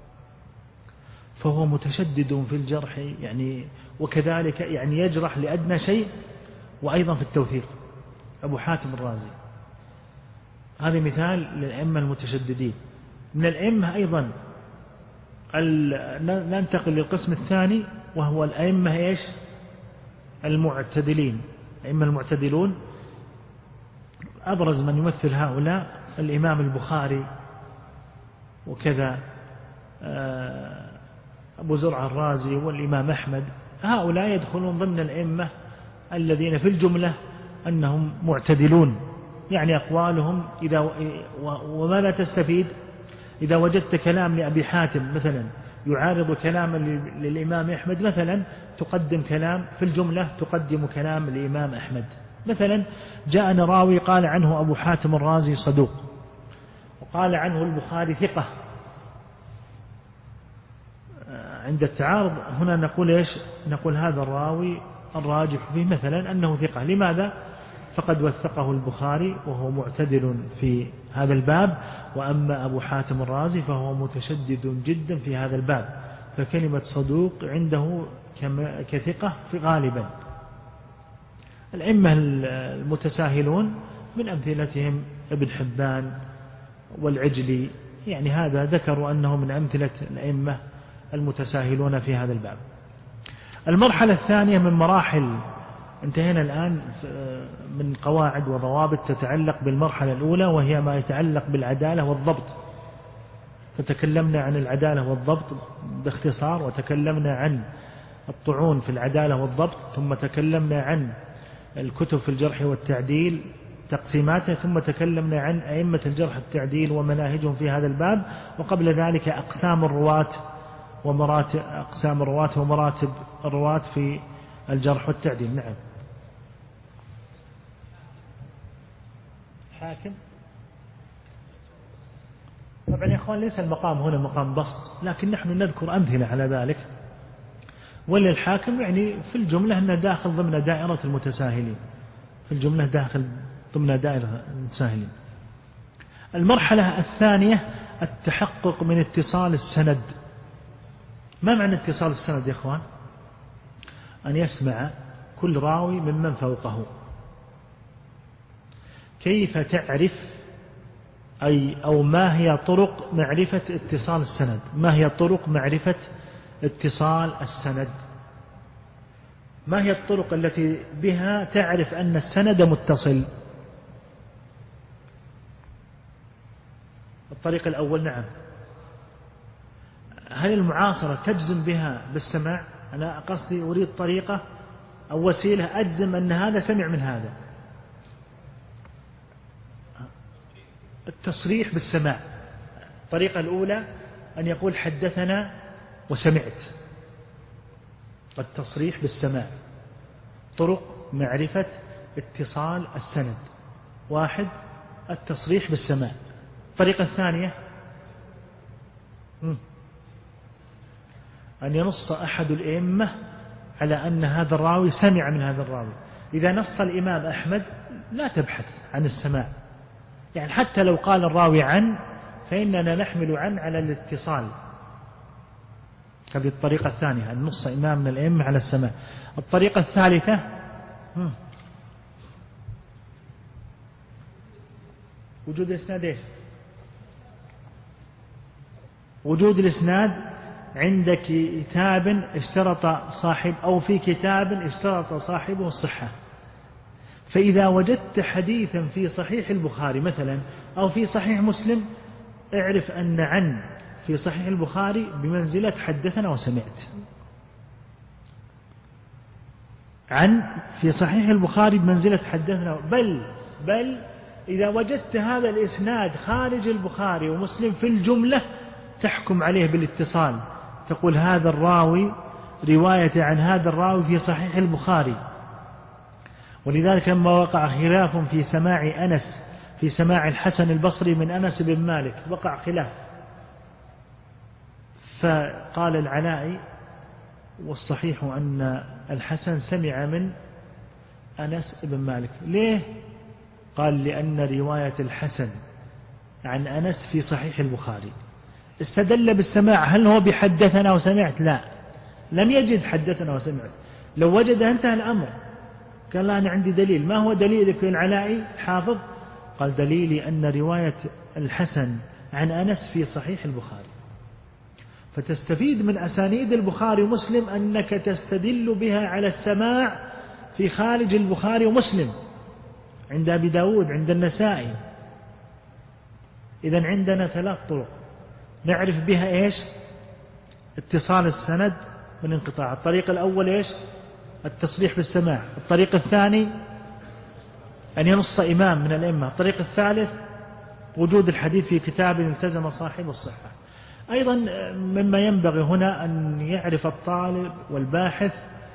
فهو متشدد في الجرح يعني، وكذلك يعني يجرح لأدنى شيء، وأيضا في التوثيق أبو حاتم الرازي. هذا مثال للأئمة المتشددين. من الأئمة أيضا ننتقل للقسم الثاني، وهو الأئمة إيش؟ المعتدلين. الأئمة المعتدلون أبرز من يمثل هؤلاء الإمام البخاري، وكذا أبو زرع الرازي والإمام أحمد. هؤلاء يدخلون ضمن الأئمة الذين في الجملة أنهم معتدلون، يعني أقوالهم وماذا تستفيد؟ إذا وجدت كلام لأبي حاتم مثلا يعارض كلام للإمام أحمد مثلا، تقدم كلام في الجملة، تقدم كلام الإمام أحمد. مثلا جاءنا راوي قال عنه أبو حاتم الرازي صدوق، وقال عنه البخاري ثقة، عند التعارض هنا نقول إيش؟ نقول هذا الراوي الراجح فيه مثلا أنه ثقة. لماذا؟ فقد وثقه البخاري وهو معتدل في هذا الباب، وأما أبو حاتم الرازي فهو متشدد جدا في هذا الباب، فكلمة صدوق عنده كثقة في غالبا. الأئمة المتساهلون من أمثلتهم ابن حبان والعجلي، يعني هذا ذكروا أنه من أمثلة الأئمة المتساهلون في هذا الباب. المرحلة الثانية من مراحل، انتهينا الآن من قواعد وضوابط تتعلق بالمرحلة الأولى، وهي ما يتعلق بالعدالة والضبط. فتكلمنا عن العدالة والضبط باختصار، وتكلمنا عن الطعون في العدالة والضبط، ثم تكلمنا عن الكتب في الجرح والتعديل تقسيماته، ثم تكلمنا عن أئمة الجرح والتعديل ومناهجهم في هذا الباب، وقبل ذلك أقسام الرواة ومراتب الرواة في الجرح والتعديل. نعم. حاكم. طبعا يا أخوان ليس المقام هنا مقام بسط، لكن نحن نذكر أمثلة على ذلك. وللحاكم يعني في الجملة أنه داخل ضمن دائرة المتساهلين، في الجملة داخل ضمن دائرة المتساهلين. المرحلة الثانية التحقق من اتصال السند. ما معنى اتصال السند يا أخوان؟ أن يسمع كل راوي ممن فوقه. كيف تعرف أو ما هي طرق معرفة اتصال السند؟ ما هي طرق معرفة اتصال السند؟ ما هي الطرق التي بها تعرف أن السند متصل؟ الطريق الأول نعم. هل المعاصرة تجزم بها بالسماع؟ أنا قصدي أريد طريقة أو وسيلة أجزم أن هذا سمع من هذا. التصريح بالسماع. الطريقة الأولى أن يقول حدثنا وسمعت. التصريح بالسماع. طرق معرفة اتصال السند: واحد التصريح بالسماع. الطريقة الثانية أن ينص أحد الأئمة على أن هذا الراوي سمع من هذا الراوي. إذا نص الإمام أحمد لا تبحث عن السماع، يعني حتى لو قال الراوي عن فإننا نحمل عن على الاتصال. هذه الطريقة الثانية، أن نص إمام من الأئمة على السماع. الطريقة الثالثة وجود الإسناد. إيش؟ وجود الإسناد عند كتاب اشترط صاحب، أو في كتاب اشترط صاحبه الصحة. فإذا وجدت حديثا في صحيح البخاري مثلا أو في صحيح مسلم، اعرف أن عن في صحيح البخاري بمنزلة حدثنا وسمعت. عن في صحيح البخاري بمنزلة حدثنا، بل إذا وجدت هذا الإسناد خارج البخاري ومسلم في الجملة تحكم عليه بالاتصال، تقول هذا الراوي رواية عن هذا الراوي في صحيح البخاري، ولذلك لما وقع خلاف في سماع أنس في سماع الحسن البصري من أنس بن مالك وقع خلاف، فقال العلاء والصحيح أن الحسن سمع من أنس بن مالك. ليه؟ قال لأن رواية الحسن عن أنس في صحيح البخاري. استدل بالسماع، هل هو بحدثنا وسمعت؟ لا، لم يجد حدثنا وسمعت، لو وجد انتهى الأمر. قال لا أنا عندي دليل. ما هو دليلك يا العلائي حافظ؟ قال دليلي أن رواية الحسن عن أنس في صحيح البخاري. فتستفيد من أسانيد البخاري ومسلم أنك تستدل بها على السماع في خارج البخاري ومسلم، عند أبي داود، عند النسائي. إذن عندنا 3 طرق نعرف بها إيش؟ اتصال السند من انقطاع. الطريق الأول إيش؟ التصريح بالسماع. الطريق الثاني أن ينص إمام من الأئمة. الطريق الثالث وجود الحديث في كتاب التزم صاحب الصحة. أيضا مما ينبغي هنا أن يعرف الطالب والباحث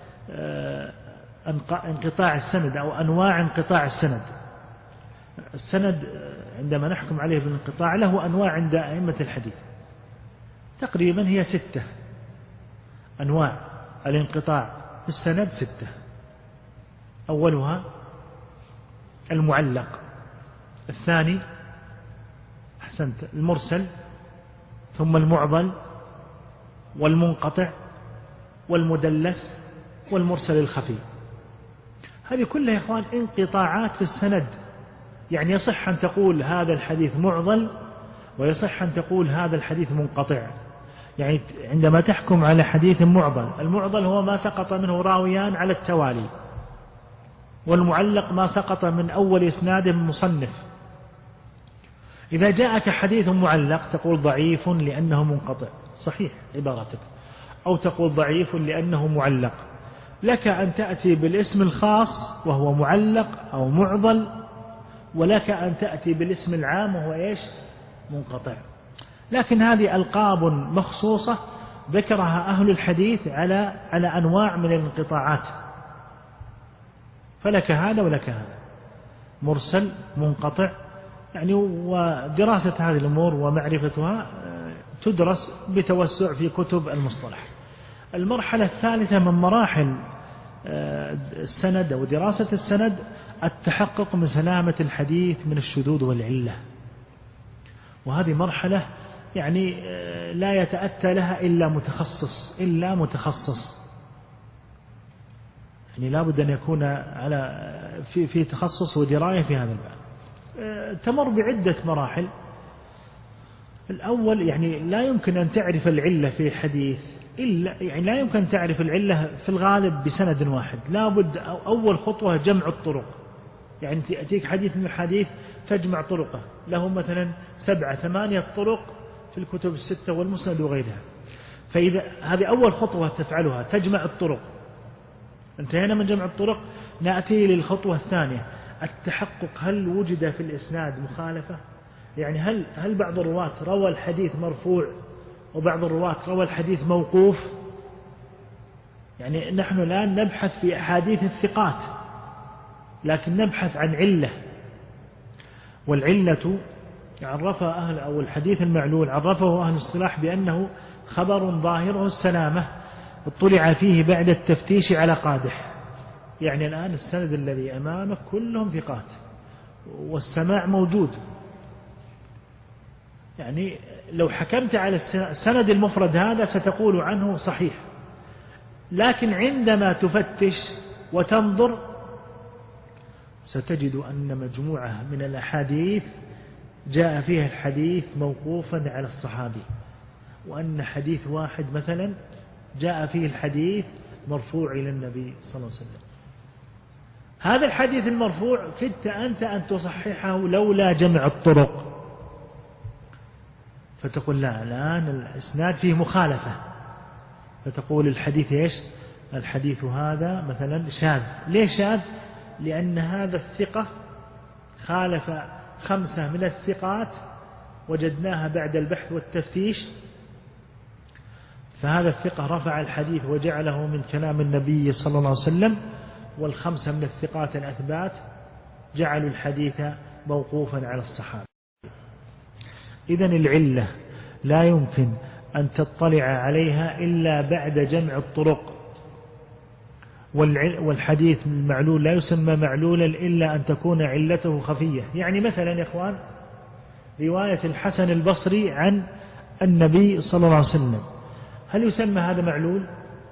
انقطاع السند أو أنواع انقطاع السند. السند عندما نحكم عليه بالانقطاع له أنواع عند أئمة الحديث، تقريبا هي 6 أنواع الانقطاع في السند 6. أولها المعلق، الثاني أحسنت المرسل، ثم المعضل والمنقطع والمدلس والمرسل الخفي. هذه كلها يا إخوان انقطاعات في السند. يعني يصح أن تقول هذا الحديث معضل، ويصح أن تقول هذا الحديث منقطع. يعني عندما تحكم على حديث معضل، المعضل هو ما سقط منه راويان على التوالي، والمعلق ما سقط من أول إسناد مصنف. إذا جاءك حديث معلق تقول ضعيف لأنه منقطع، صحيح عبارتك، أو تقول ضعيف لأنه معلق. لك أن تأتي بالاسم الخاص وهو معلق أو معضل، ولك أن تأتي بالاسم العام وهو إيش؟ منقطع. لكن هذه ألقاب مخصوصة ذكرها أهل الحديث على أنواع من الانقطاعات. فلك هذا ولك هذا، مرسل، منقطع. يعني ودراسة هذه الأمور ومعرفتها تدرس بتوسع في كتب المصطلح. المرحلة الثالثة من مراحل السند أو دراسة السند التحقق من سلامة الحديث من الشذوذ والعلة. وهذه مرحلة يعني لا يتأتى لها إلا متخصص. يعني لا بد أن يكون في تخصص ودراية في هذا الباب. تمر بعدة مراحل. الأول يعني لا يمكن أن تعرف العلة في حديث إلا يعني لا يمكن أن تعرف العلة في الغالب بسند واحد. لا بد أول خطوة جمع الطرق. يعني تأتيك حديث من الحديث تجمع طرقه، له مثلا 7-8 طرق في الكتب 6 والمسند وغيرها. فإذا هذه أول خطوة تفعلها تجمع الطرق. انتهينا من جمع الطرق، نأتي للخطوة الثانية التحقق. هل وجد في الإسناد مخالفة؟ يعني هل بعض الرواة روى الحديث مرفوع وبعض الرواة روى الحديث موقوف؟ يعني نحن الآن نبحث في أحاديث الثقات، لكن نبحث عن علة. والعلة عرفها أهل أو الحديث المعلول عرفه أهل الاصطلاح بأنه خبر ظاهره السلامة اطلع فيه بعد التفتيش على قادح. يعني الآن السند الذي أمامك كلهم ثقات والسماع موجود. يعني لو حكمت على السند المفرد هذا ستقول عنه صحيح، لكن عندما تفتش وتنظر ستجد أن مجموعة من الأحاديث جاء فيها الحديث موقوفا على الصحابي، وأن حديث واحد مثلا جاء فيه الحديث مرفوع إلى النبي صلى الله عليه وسلم. هذا الحديث المرفوع كدت أنت أن تصححه لولا جمع الطرق، فتقول لا الآن الإسناد فيه مخالفة، فتقول الحديث إيش؟ الحديث هذا مثلا شاذ. ليش شاذ؟ لأن هذا الثقة خالف 5 من الثقات وجدناها بعد البحث والتفتيش، فهذا الثقة رفع الحديث وجعله من كلام النبي صلى الله عليه وسلم، والخمسة من الثقات الأثبات جعلوا الحديث موقوفا على الصحابة. إذن العلة لا يمكن أن تطلع عليها إلا بعد جمع الطرق، والحديث المعلول لا يسمى معلولا إلا أن تكون علته خفية. يعني مثلا يا إخوان رواية الحسن البصري عن النبي صلى الله عليه وسلم، هل يسمى هذا معلول؟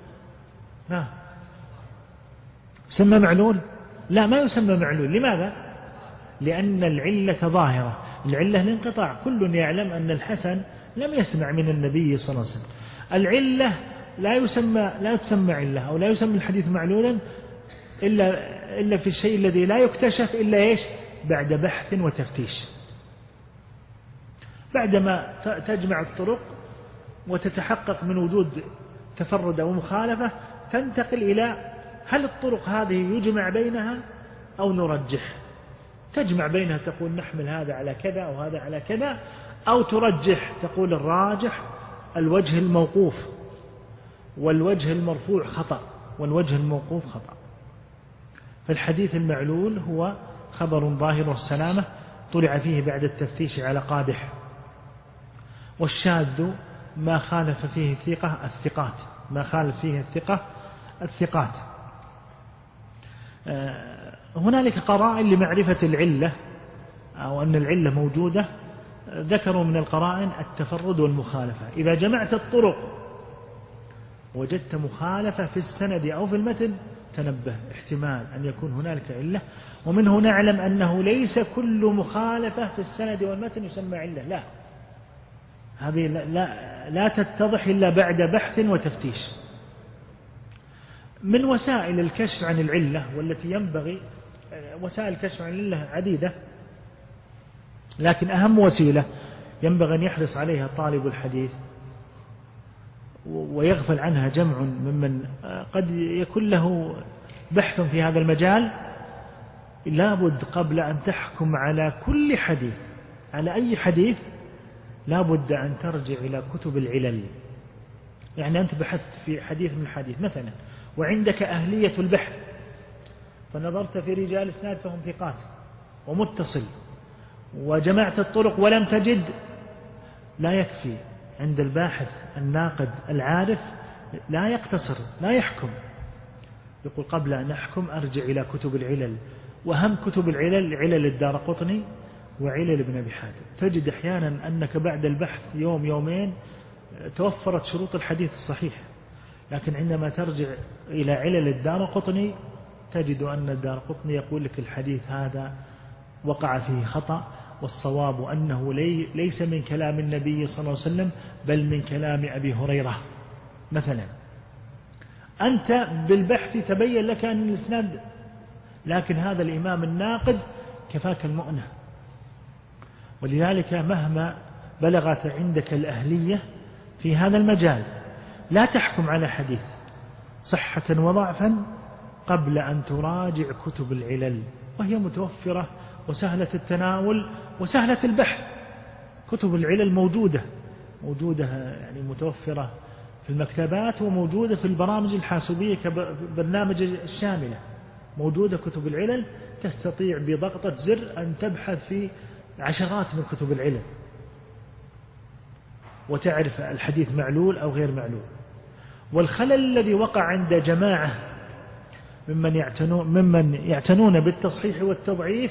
يسمى معلول؟ لا، ما يسمى معلول. لماذا؟ لأن العلة ظاهرة، العلة الانقطاع، كل يعلم أن الحسن لم يسمع من النبي صلى الله عليه وسلم. العلة لا تسمى علة أو لا يسمى الحديث معلولا إلا في الشيء الذي لا يكتشف إلا إيش؟ بعد بحث وتفتيش. بعدما تجمع الطرق وتتحقق من وجود تفرد أو مخالفة تنتقل إلى هل الطرق هذه يجمع بينها أو نرجح. تجمع بينها تقول نحمل هذا على كذا أو هذا على كذا، أو ترجح تقول الراجح الوجه الموقوف والوجه المرفوع خطأ والوجه الموقوف خطأ. فالحديث المعلول هو خبر ظاهر السلامة طلع فيه بعد التفتيش على قادح. والشاذ ما خالف فيه الثقات، ما خالف فيه الثقات. هنالك قرائن لمعرفة العلة أو أن العلة موجودة. ذكروا من القرائن التفرد والمخالفة. إذا جمعت الطرق وجدت مخالفة في السند أو في المتن تنبه، احتمال أن يكون هنالك علة. ومنه نعلم أنه ليس كل مخالفة في السند والمتن يسمى علة، لا، هذه لا تتضح إلا بعد بحث وتفتيش. من وسائل الكشف عن العلة والتي ينبغي، وسائل الكشف عن العلة عديدة، لكن أهم وسيلة ينبغي أن يحرص عليها طالب الحديث ويغفل عنها جمع ممن قد يكون له بحث في هذا المجال، لابد قبل أن تحكم على كل حديث، على أي حديث، لابد أن ترجع إلى كتب العلل. يعني أنت بحثت في حديث من الحديث مثلا وعندك أهلية البحث، فنظرت في رجال الإسناد فهم ثقات ومتصل، وجمعت الطرق ولم تجد، لا يكفي. عند الباحث الناقد العارف لا يقتصر، لا يحكم، يقول قبل أن أحكم أرجع إلى كتب العلل. وأهم كتب العلل علل الدارقطني وعلل ابن أبي حاتم. تجد أحيانا أنك بعد البحث يوم يومين توفرت شروط الحديث الصحيح، لكن عندما ترجع إلى علل الدارقطني تجد أن الدارقطني يقول لك الحديث هذا وقع فيه خطأ، والصواب أنه ليس من كلام النبي صلى الله عليه وسلم بل من كلام أبي هريرة مثلا. أنت بالبحث تبين لك أن الإسناد، لكن هذا الإمام الناقد كفاك المؤنة. ولذلك مهما بلغت عندك الأهلية في هذا المجال لا تحكم على حديث صحة وضعفا قبل أن تراجع كتب العلل، وهي متوفرة وسهلة التناول وسهلة البحث. كتب العلل موجودة يعني متوفرة في المكتبات وموجودة في البرامج الحاسوبية كبرنامج الشاملة. موجودة كتب العلل، تستطيع بضغطة زر أن تبحث في عشرات من كتب العلل وتعرف الحديث معلول أو غير معلول. والخلل الذي وقع عند جماعة ممن يعتنون بالتصحيح والتضعيف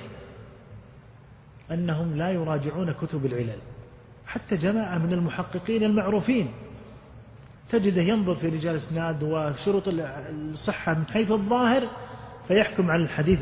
أنهم لا يراجعون كتب العلل. حتى جماعة من المحققين المعروفين تجده ينظر في رجال الإسناد وشروط الصحة من حيث الظاهر فيحكم على الحديث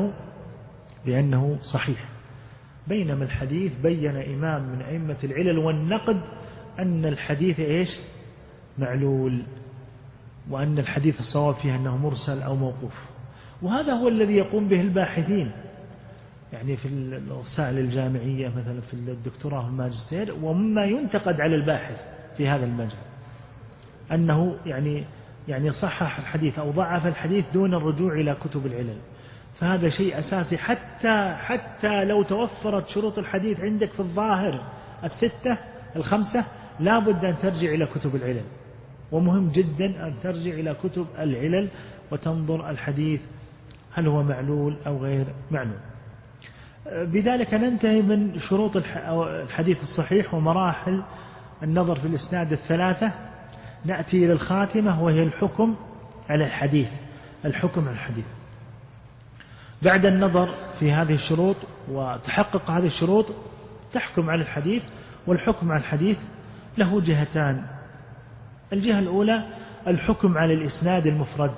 بأنه صحيح، بينما الحديث بين إمام من أئمة العلل والنقد أن الحديث إيش؟ معلول، وأن الحديث الصواب فيه أنه مرسل أو موقوف. وهذا هو الذي يقوم به الباحثين يعني في الرسائل الجامعية مثلا في الدكتوراه والماجستير. ومما ينتقد على الباحث في هذا المجال أنه يعني صحح الحديث أو ضعف الحديث دون الرجوع إلى كتب العلل. فهذا شيء أساسي. حتى لو توفرت شروط الحديث عندك في الظاهر الخمسة لا بد أن ترجع إلى كتب العلل. ومهم جدا أن ترجع إلى كتب العلل وتنظر الحديث هل هو معلول أو غير معلول. بذلك ننتهي من شروط الحديث الصحيح ومراحل النظر في الإسناد الثلاثة. نأتي إلى الخاتمة وهي الحكم على الحديث. الحكم على الحديث بعد النظر في هذه الشروط وتحقق هذه الشروط تحكم على الحديث. والحكم على الحديث له جهتان. الجهة الأولى الحكم على الإسناد المفرد.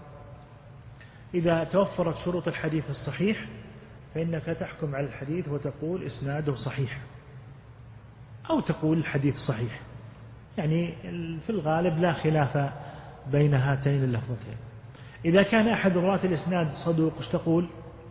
إذا توفرت شروط الحديث الصحيح فإنك تحكم على الحديث وتقول إسناده صحيح أو تقول الحديث صحيح. يعني في الغالب لا خلاف بين هاتين اللفظتين. إذا كان أحد رواة الإسناد صدوق ايش تقول؟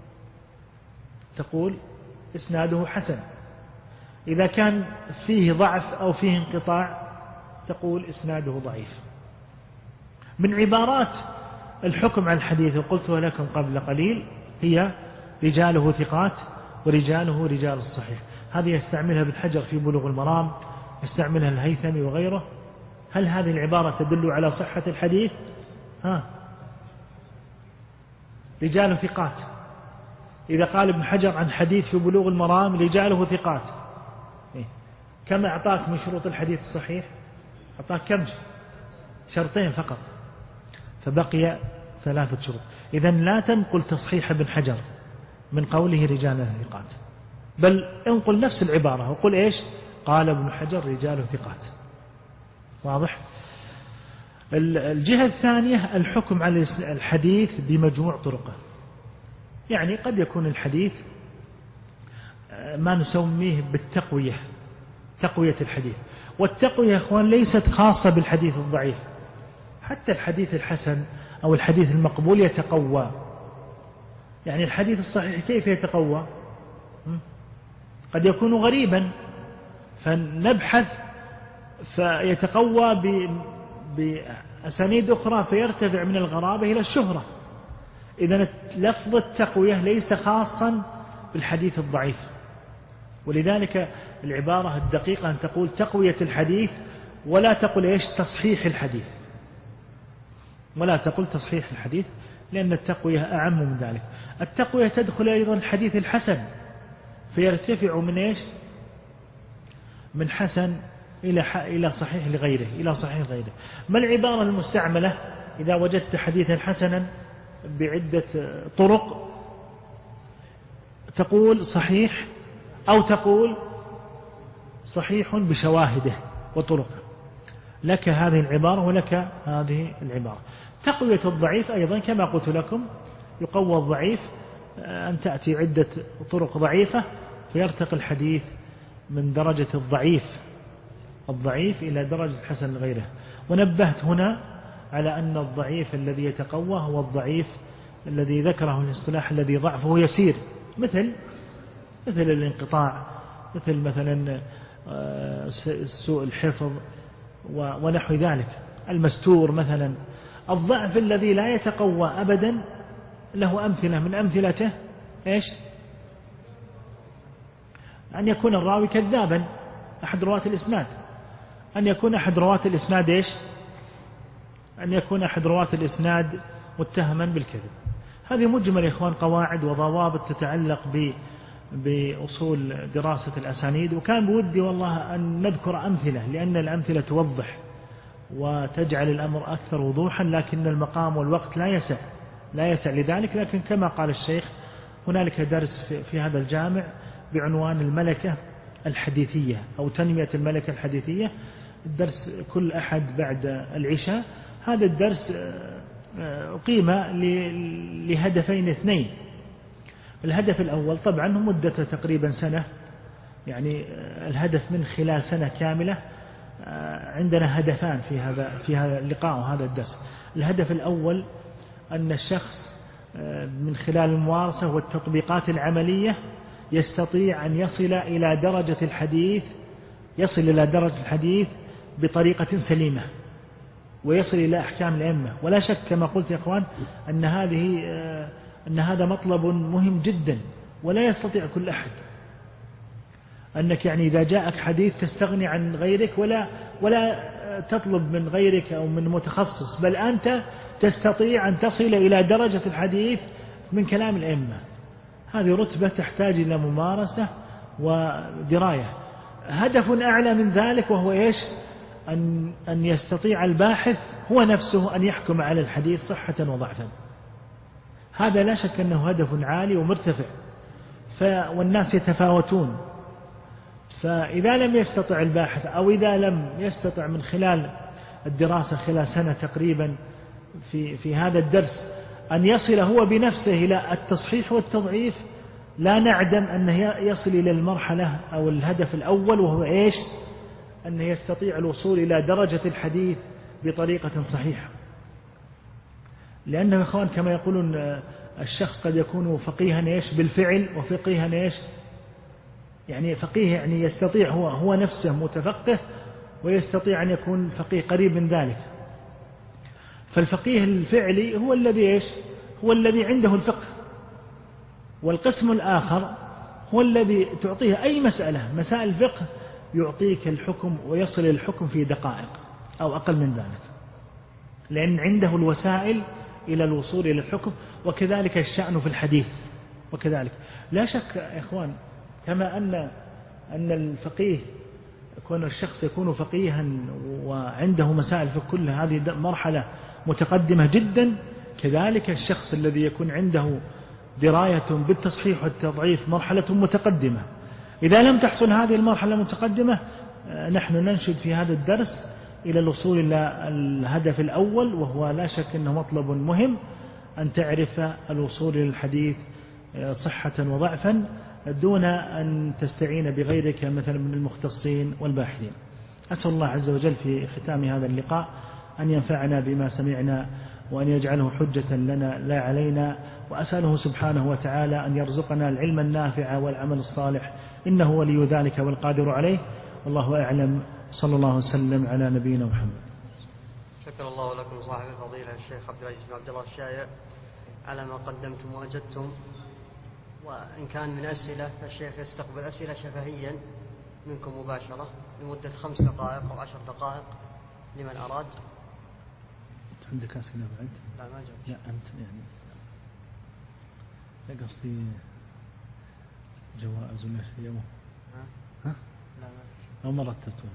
تقول إسناده حسن. إذا كان فيه ضعف أو فيه انقطاع تقول إسناده ضعيف. من عبارات الحكم على الحديث وقلتها لكم قبل قليل هي رجاله ثقات ورجاله رجال الصحيح. هذه يستعملها ابن حجر في بلوغ المرام، يستعملها الهيثمي وغيره. هل هذه العبارة تدل على صحة الحديث؟ رجاله ثقات. إذا قال ابن حجر عن حديث في بلوغ المرام رجاله ثقات، كم أعطاك من شروط الحديث الصحيح؟ أعطاك كم؟ شرطين فقط، فبقي 3 شروط. إذن لا تنقل تصحيح ابن حجر من قوله رجاله ثقات، بل انقل نفس العبارة وقل إيش؟ قال ابن حجر رجاله ثقات. واضح؟ الجهة الثانية الحكم على الحديث بمجموع طرقه. يعني قد يكون الحديث ما نسميه بالتقوية، تقوية الحديث. والتقوية يا أخوان ليست خاصة بالحديث الضعيف، حتى الحديث الحسن أو الحديث المقبول يتقوى. يعني الحديث الصحيح كيف يتقوى؟ قد يكون غريبا فنبحث فيتقوى بأسانيد أخرى فيرتفع من الغرابة إلى الشهرة. إذن لفظ التقوية ليس خاصا بالحديث الضعيف. ولذلك العبارة الدقيقة أن تقول تقوية الحديث ولا تقول إيش؟ تصحيح الحديث. ولا تقول تصحيح الحديث لأن التقوية أعم من ذلك. التقوية تدخل أيضا الحديث الحسن فيرتفع من إيش؟ من حسن إلى صحيح لغيره، إلى صحيح غيره. ما العبارة المستعملة إذا وجدت حديثا حسنا بعدة طرق؟ تقول صحيح أو تقول صحيح بشواهده وطرقه. لك هذه العبارة ولك هذه العبارة. تقوية الضعيف أيضا كما قلت لكم يقوى الضعيف أن تأتي عدة طرق ضعيفة فيرتقي الحديث من درجة الضعيف إلى درجة الحسن لغيره. ونبهت هنا على أن الضعيف الذي يتقوى هو الضعيف الذي ذكره الاصطلاح الذي ضعفه يسير، مثل الانقطاع، مثلا سوء الحفظ ونحو ذلك، المستور مثلا. الضعف الذي لا يتقوى أبدا له أمثلة، من أمثلته إيش؟ أن يكون الراوي كذابا، أحد رواة الإسناد. أن يكون أحد رواة الإسناد إيش؟ أن يكون أحد رواة الإسناد متهما بالكذب. هذه مجمل يا إخوان قواعد وضوابط تتعلق بأصول دراسة الأسانيد. وكان بودي والله أن نذكر أمثلة لأن الأمثلة توضح وتجعل الأمر أكثر وضوحا، لكن المقام والوقت لا يسع لذلك. لكن كما قال الشيخ هنالك درس في هذا الجامع بعنوان الملكة الحديثية أو تنمية الملكة الحديثية، الدرس كل أحد بعد العشاء. هذا الدرس أقيم لهدفين اثنين. الهدف الأول طبعا مدة تقريبا سنة، يعني الهدف من خلال سنة كاملة. عندنا هدفان في هذا اللقاء وهذا الدرس. الهدف الأول أن الشخص من خلال الممارسة والتطبيقات العملية يستطيع أن يصل إلى درجة الحديث بطريقة سليمة، ويصل إلى أحكام الأئمة. ولا شك كما قلت يا أخوان أن هذا مطلب مهم جدا، ولا يستطيع كل أحد أنك يعني إذا جاءك حديث تستغني عن غيرك ولا تطلب من غيرك أو من متخصص، بل أنت تستطيع أن تصل إلى درجة الحديث من كلام الأئمة. هذه رتبة تحتاج إلى ممارسة ودراية. هدف أعلى من ذلك وهو إيش؟ أن يستطيع الباحث هو نفسه أن يحكم على الحديث صحة وضعفا. هذا لا شك أنه هدف عالي ومرتفع، والناس يتفاوتون. فإذا لم يستطع الباحث أو إذا لم يستطع من خلال الدراسة خلال سنة تقريبا في هذا الدرس أن يصل هو بنفسه إلى التصحيح والتضعيف، لا نعدم أنه يصل إلى المرحلة أو الهدف الأول، وهو إيش؟ أنه يستطيع الوصول إلى درجة الحديث بطريقة صحيحة. لأنه يا إخوان كما يقولون الشخص قد يكون فقيها إيش بالفعل وفقيها إيش، يعني فقيه يعني يستطيع هو نفسه متفقه ويستطيع أن يكون فقيه قريب من ذلك. فالفقيه الفعلي هو الذي إيش؟ هو الذي عنده الفقه. والقسم الآخر هو الذي تعطيه أي مسألة مسائل الفقه يعطيك الحكم ويصل الحكم في دقائق أو أقل من ذلك، لأن عنده الوسائل إلى الوصول إلى الحكم. وكذلك الشأن في الحديث. وكذلك لا شك يا إخوان كما أن الفقيه كون الشخص يكون فقيها وعنده مسائل في كل هذه مرحلة متقدمة جدا، كذلك الشخص الذي يكون عنده دراية بالتصحيح والتضعيف مرحلة متقدمة. إذا لم تحصل هذه المرحلة المتقدمة نحن ننشد في هذا الدرس إلى الوصول إلى الهدف الأول، وهو لا شك أنه مطلب مهم، أن تعرف الوصول إلى الحديث صحة وضعفا دون أن تستعين بغيرك مثلا من المختصين والباحثين. أسأل الله عز وجل في ختام هذا اللقاء أن ينفعنا بما سمعنا وأن يجعله حجة لنا لا علينا، وأسأله سبحانه وتعالى أن يرزقنا العلم النافع والعمل الصالح، إنه ولي ذلك والقادر عليه. والله أعلم. صلى الله وسلم على نبينا محمد. شكر الله لكم صاحب الفضيلة الشيخ عبد العزيز بن عبد الله الشايع على ما قدمتم وأجدتم. وإن كان من أسئلة فالشيخ يستقبل أسئلة شفهيا منكم مباشرة لمدة 5 دقائق أو 10 دقائق لمن أراد. عندك أسئلة بعد؟ لا ما جاء. لا أنت يعني لا قصدي جوائز ولا شيء. ها؟ لا أو مرة تطول.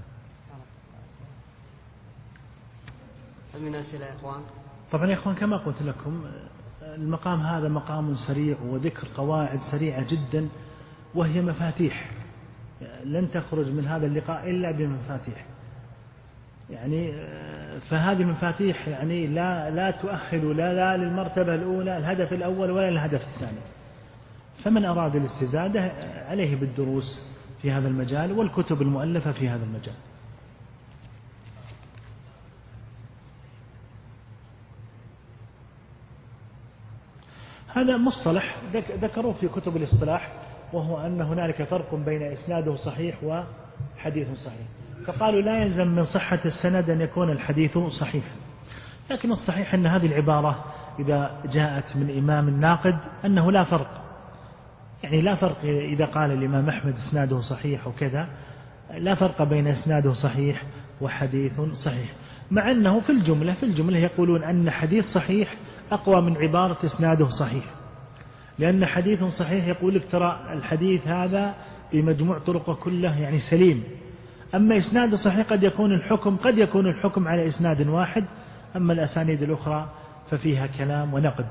هل من أسئلة يا إخوان؟ طبعا يا إخوان كما قلت لكم المقام هذا مقام سريع وذكر قواعد سريعة جدا وهي مفاتيح، لن تخرج من هذا اللقاء إلا بمفاتيح. يعني فهذه مفاتيح يعني لا تؤهل لا للمرتبة الأولى الهدف الأول ولا الهدف الثاني. فمن أراد الاستزادة عليه بالدروس في هذا المجال والكتب المؤلفة في هذا المجال. هذا مصطلح ذكروه في كتب الاصطلاح، وهو أن هنالك فرق بين إسناده صحيح وحديث صحيح. فقالوا لا يلزم من صحة السند أن يكون الحديث صحيحا، لكن الصحيح أن هذه العبارة إذا جاءت من إمام ناقد أنه لا فرق، يعني لا فرق إذا قال الإمام أحمد إسناده صحيح وكذا، لا فرق بين إسناده صحيح وحديث صحيح، مع أنه في الجملة يقولون أن حديث صحيح أقوى من عبارة إسناده صحيح، لأن حديث صحيح يقول لك ترى الحديث هذا بمجموع طرقه كله يعني سليم. أما إسناد صحيح قد يكون الحكم على إسناد واحد، أما الأسانيد الأخرى ففيها كلام ونقد.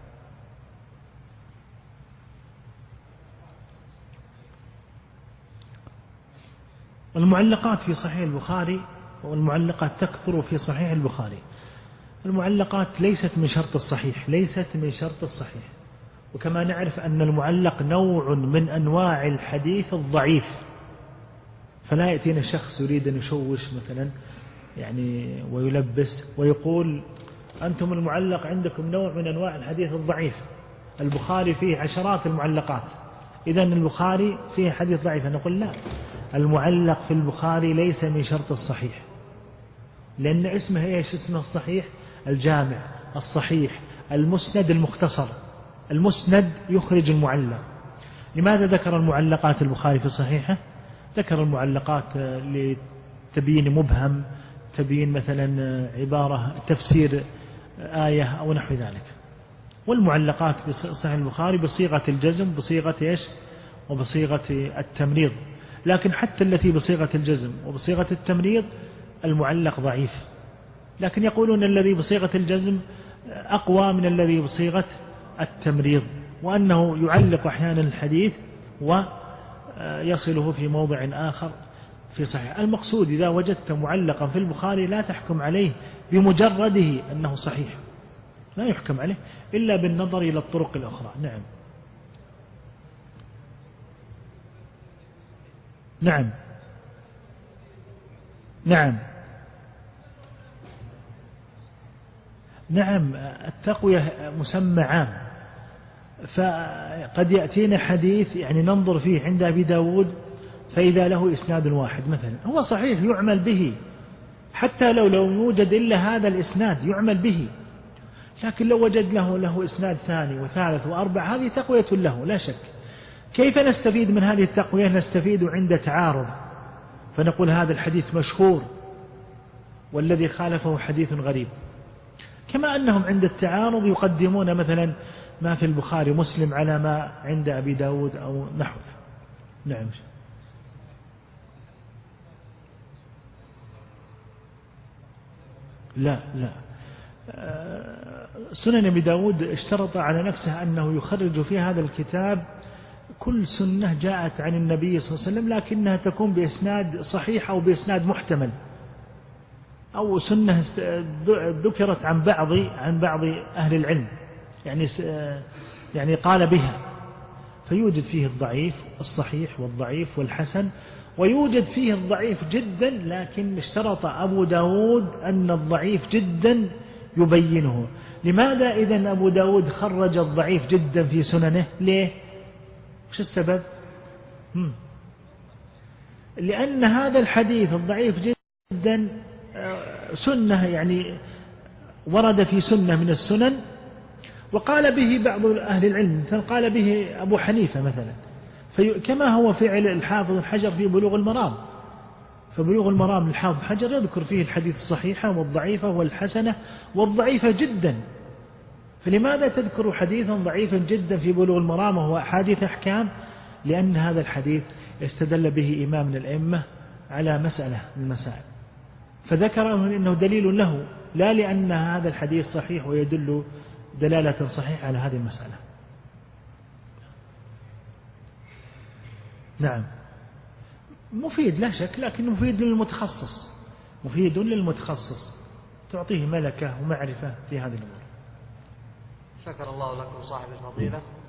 المعلقات في صحيح البخاري، والمعلقات تكثر في صحيح البخاري. المعلقات ليست من شرط الصحيح، وكما نعرف أن المعلق نوع من أنواع الحديث الضعيف، فلا يأتينا شخص يريد أن يشوش مثلا يعني ويلبس ويقول أنتم المعلق عندكم نوع من أنواع الحديث الضعيف. البخاري فيه عشرات المعلقات، إذن البخاري فيه حديث ضعيف. نقول لا، المعلق في البخاري ليس من شرط الصحيح، لأن اسمه إيش؟ اسمه الصحيح الجامع، الصحيح، المسند، المختصر. المسند يخرج المعلق. لماذا ذكر المعلقات البخاري في صحيحه؟ ذكر المعلقات لتبيين مبهم، تبيين مثلا عبارة تفسير آية أو نحو ذلك. والمعلقات في صحيح البخاري بصيغة الجزم بصيغة إيش وبصيغة التمريض، لكن حتى التي بصيغة الجزم وبصيغة التمريض المعلق ضعيف، لكن يقولون الذي بصيغة الجزم أقوى من الذي بصيغة التمريض، وأنه يعلق أحيانا الحديث ويصله في موضع آخر في صحيح. المقصود إذا وجدت معلقا في البخاري لا تحكم عليه بمجرده أنه صحيح، لا يحكم عليه إلا بالنظر إلى الطرق الأخرى. نعم نعم نعم نعم التقوية مسمى عام، فقد يأتينا حديث يعني ننظر فيه عند أبي داود فإذا له إسناد واحد مثلا هو صحيح يعمل به، حتى لو يوجد إلا هذا الإسناد يعمل به، لكن لو وجد له إسناد ثاني وثالث وأربع هذه تقوية له لا شك. كيف نستفيد من هذه التقوية؟ نستفيد عند تعارض فنقول هذا الحديث مشهور والذي خالفه حديث غريب، كما أنهم عند التعارض يقدمون مثلا ما في البخاري مسلم على ما عند أبي داود أو نحوه. نعم لا سنن أبي داود اشترط على نفسه أنه يخرج في هذا الكتاب كل سنة جاءت عن النبي صلى الله عليه وسلم لكنها تكون بإسناد صحيح أو بإسناد محتمل، أو سنة ذكرت عن بعض أهل العلم يعني قال بها، فيوجد فيه الضعيف الصحيح والضعيف والحسن، ويوجد فيه الضعيف جدا، لكن اشترط أبو داود أن الضعيف جدا يبينه. لماذا إذن أبو داود خرج الضعيف جدا في سننه؟ ليه؟ وش السبب؟ لأن هذا الحديث الضعيف جدا سنة يعني ورد في سنة من السنن وقال به بعض أهل العلم، قال به أبو حنيفة مثلا، كما هو فعل الحافظ الحجر في بلوغ المرام، فبلوغ المرام الحافظ حجر يذكر فيه الحديث الصحيحة والضعيفة والحسنة والضعيفة جدا، فلماذا تذكر حديثا ضعيفا جدا في بلوغ المرام وهو أحاديث أحكام؟ لأن هذا الحديث استدل به إمام من الأئمة على مسألة من المسائل، فذكر أنه دليل له، لا لأن هذا الحديث صحيح ويدل دلالة صحيحة على هذه المسألة. نعم مفيد لا شك، لكن مفيد للمتخصص، مفيد للمتخصص تعطيه ملكة ومعرفة في هذه الأمور. شكر الله لكم صاحب الفضيلة.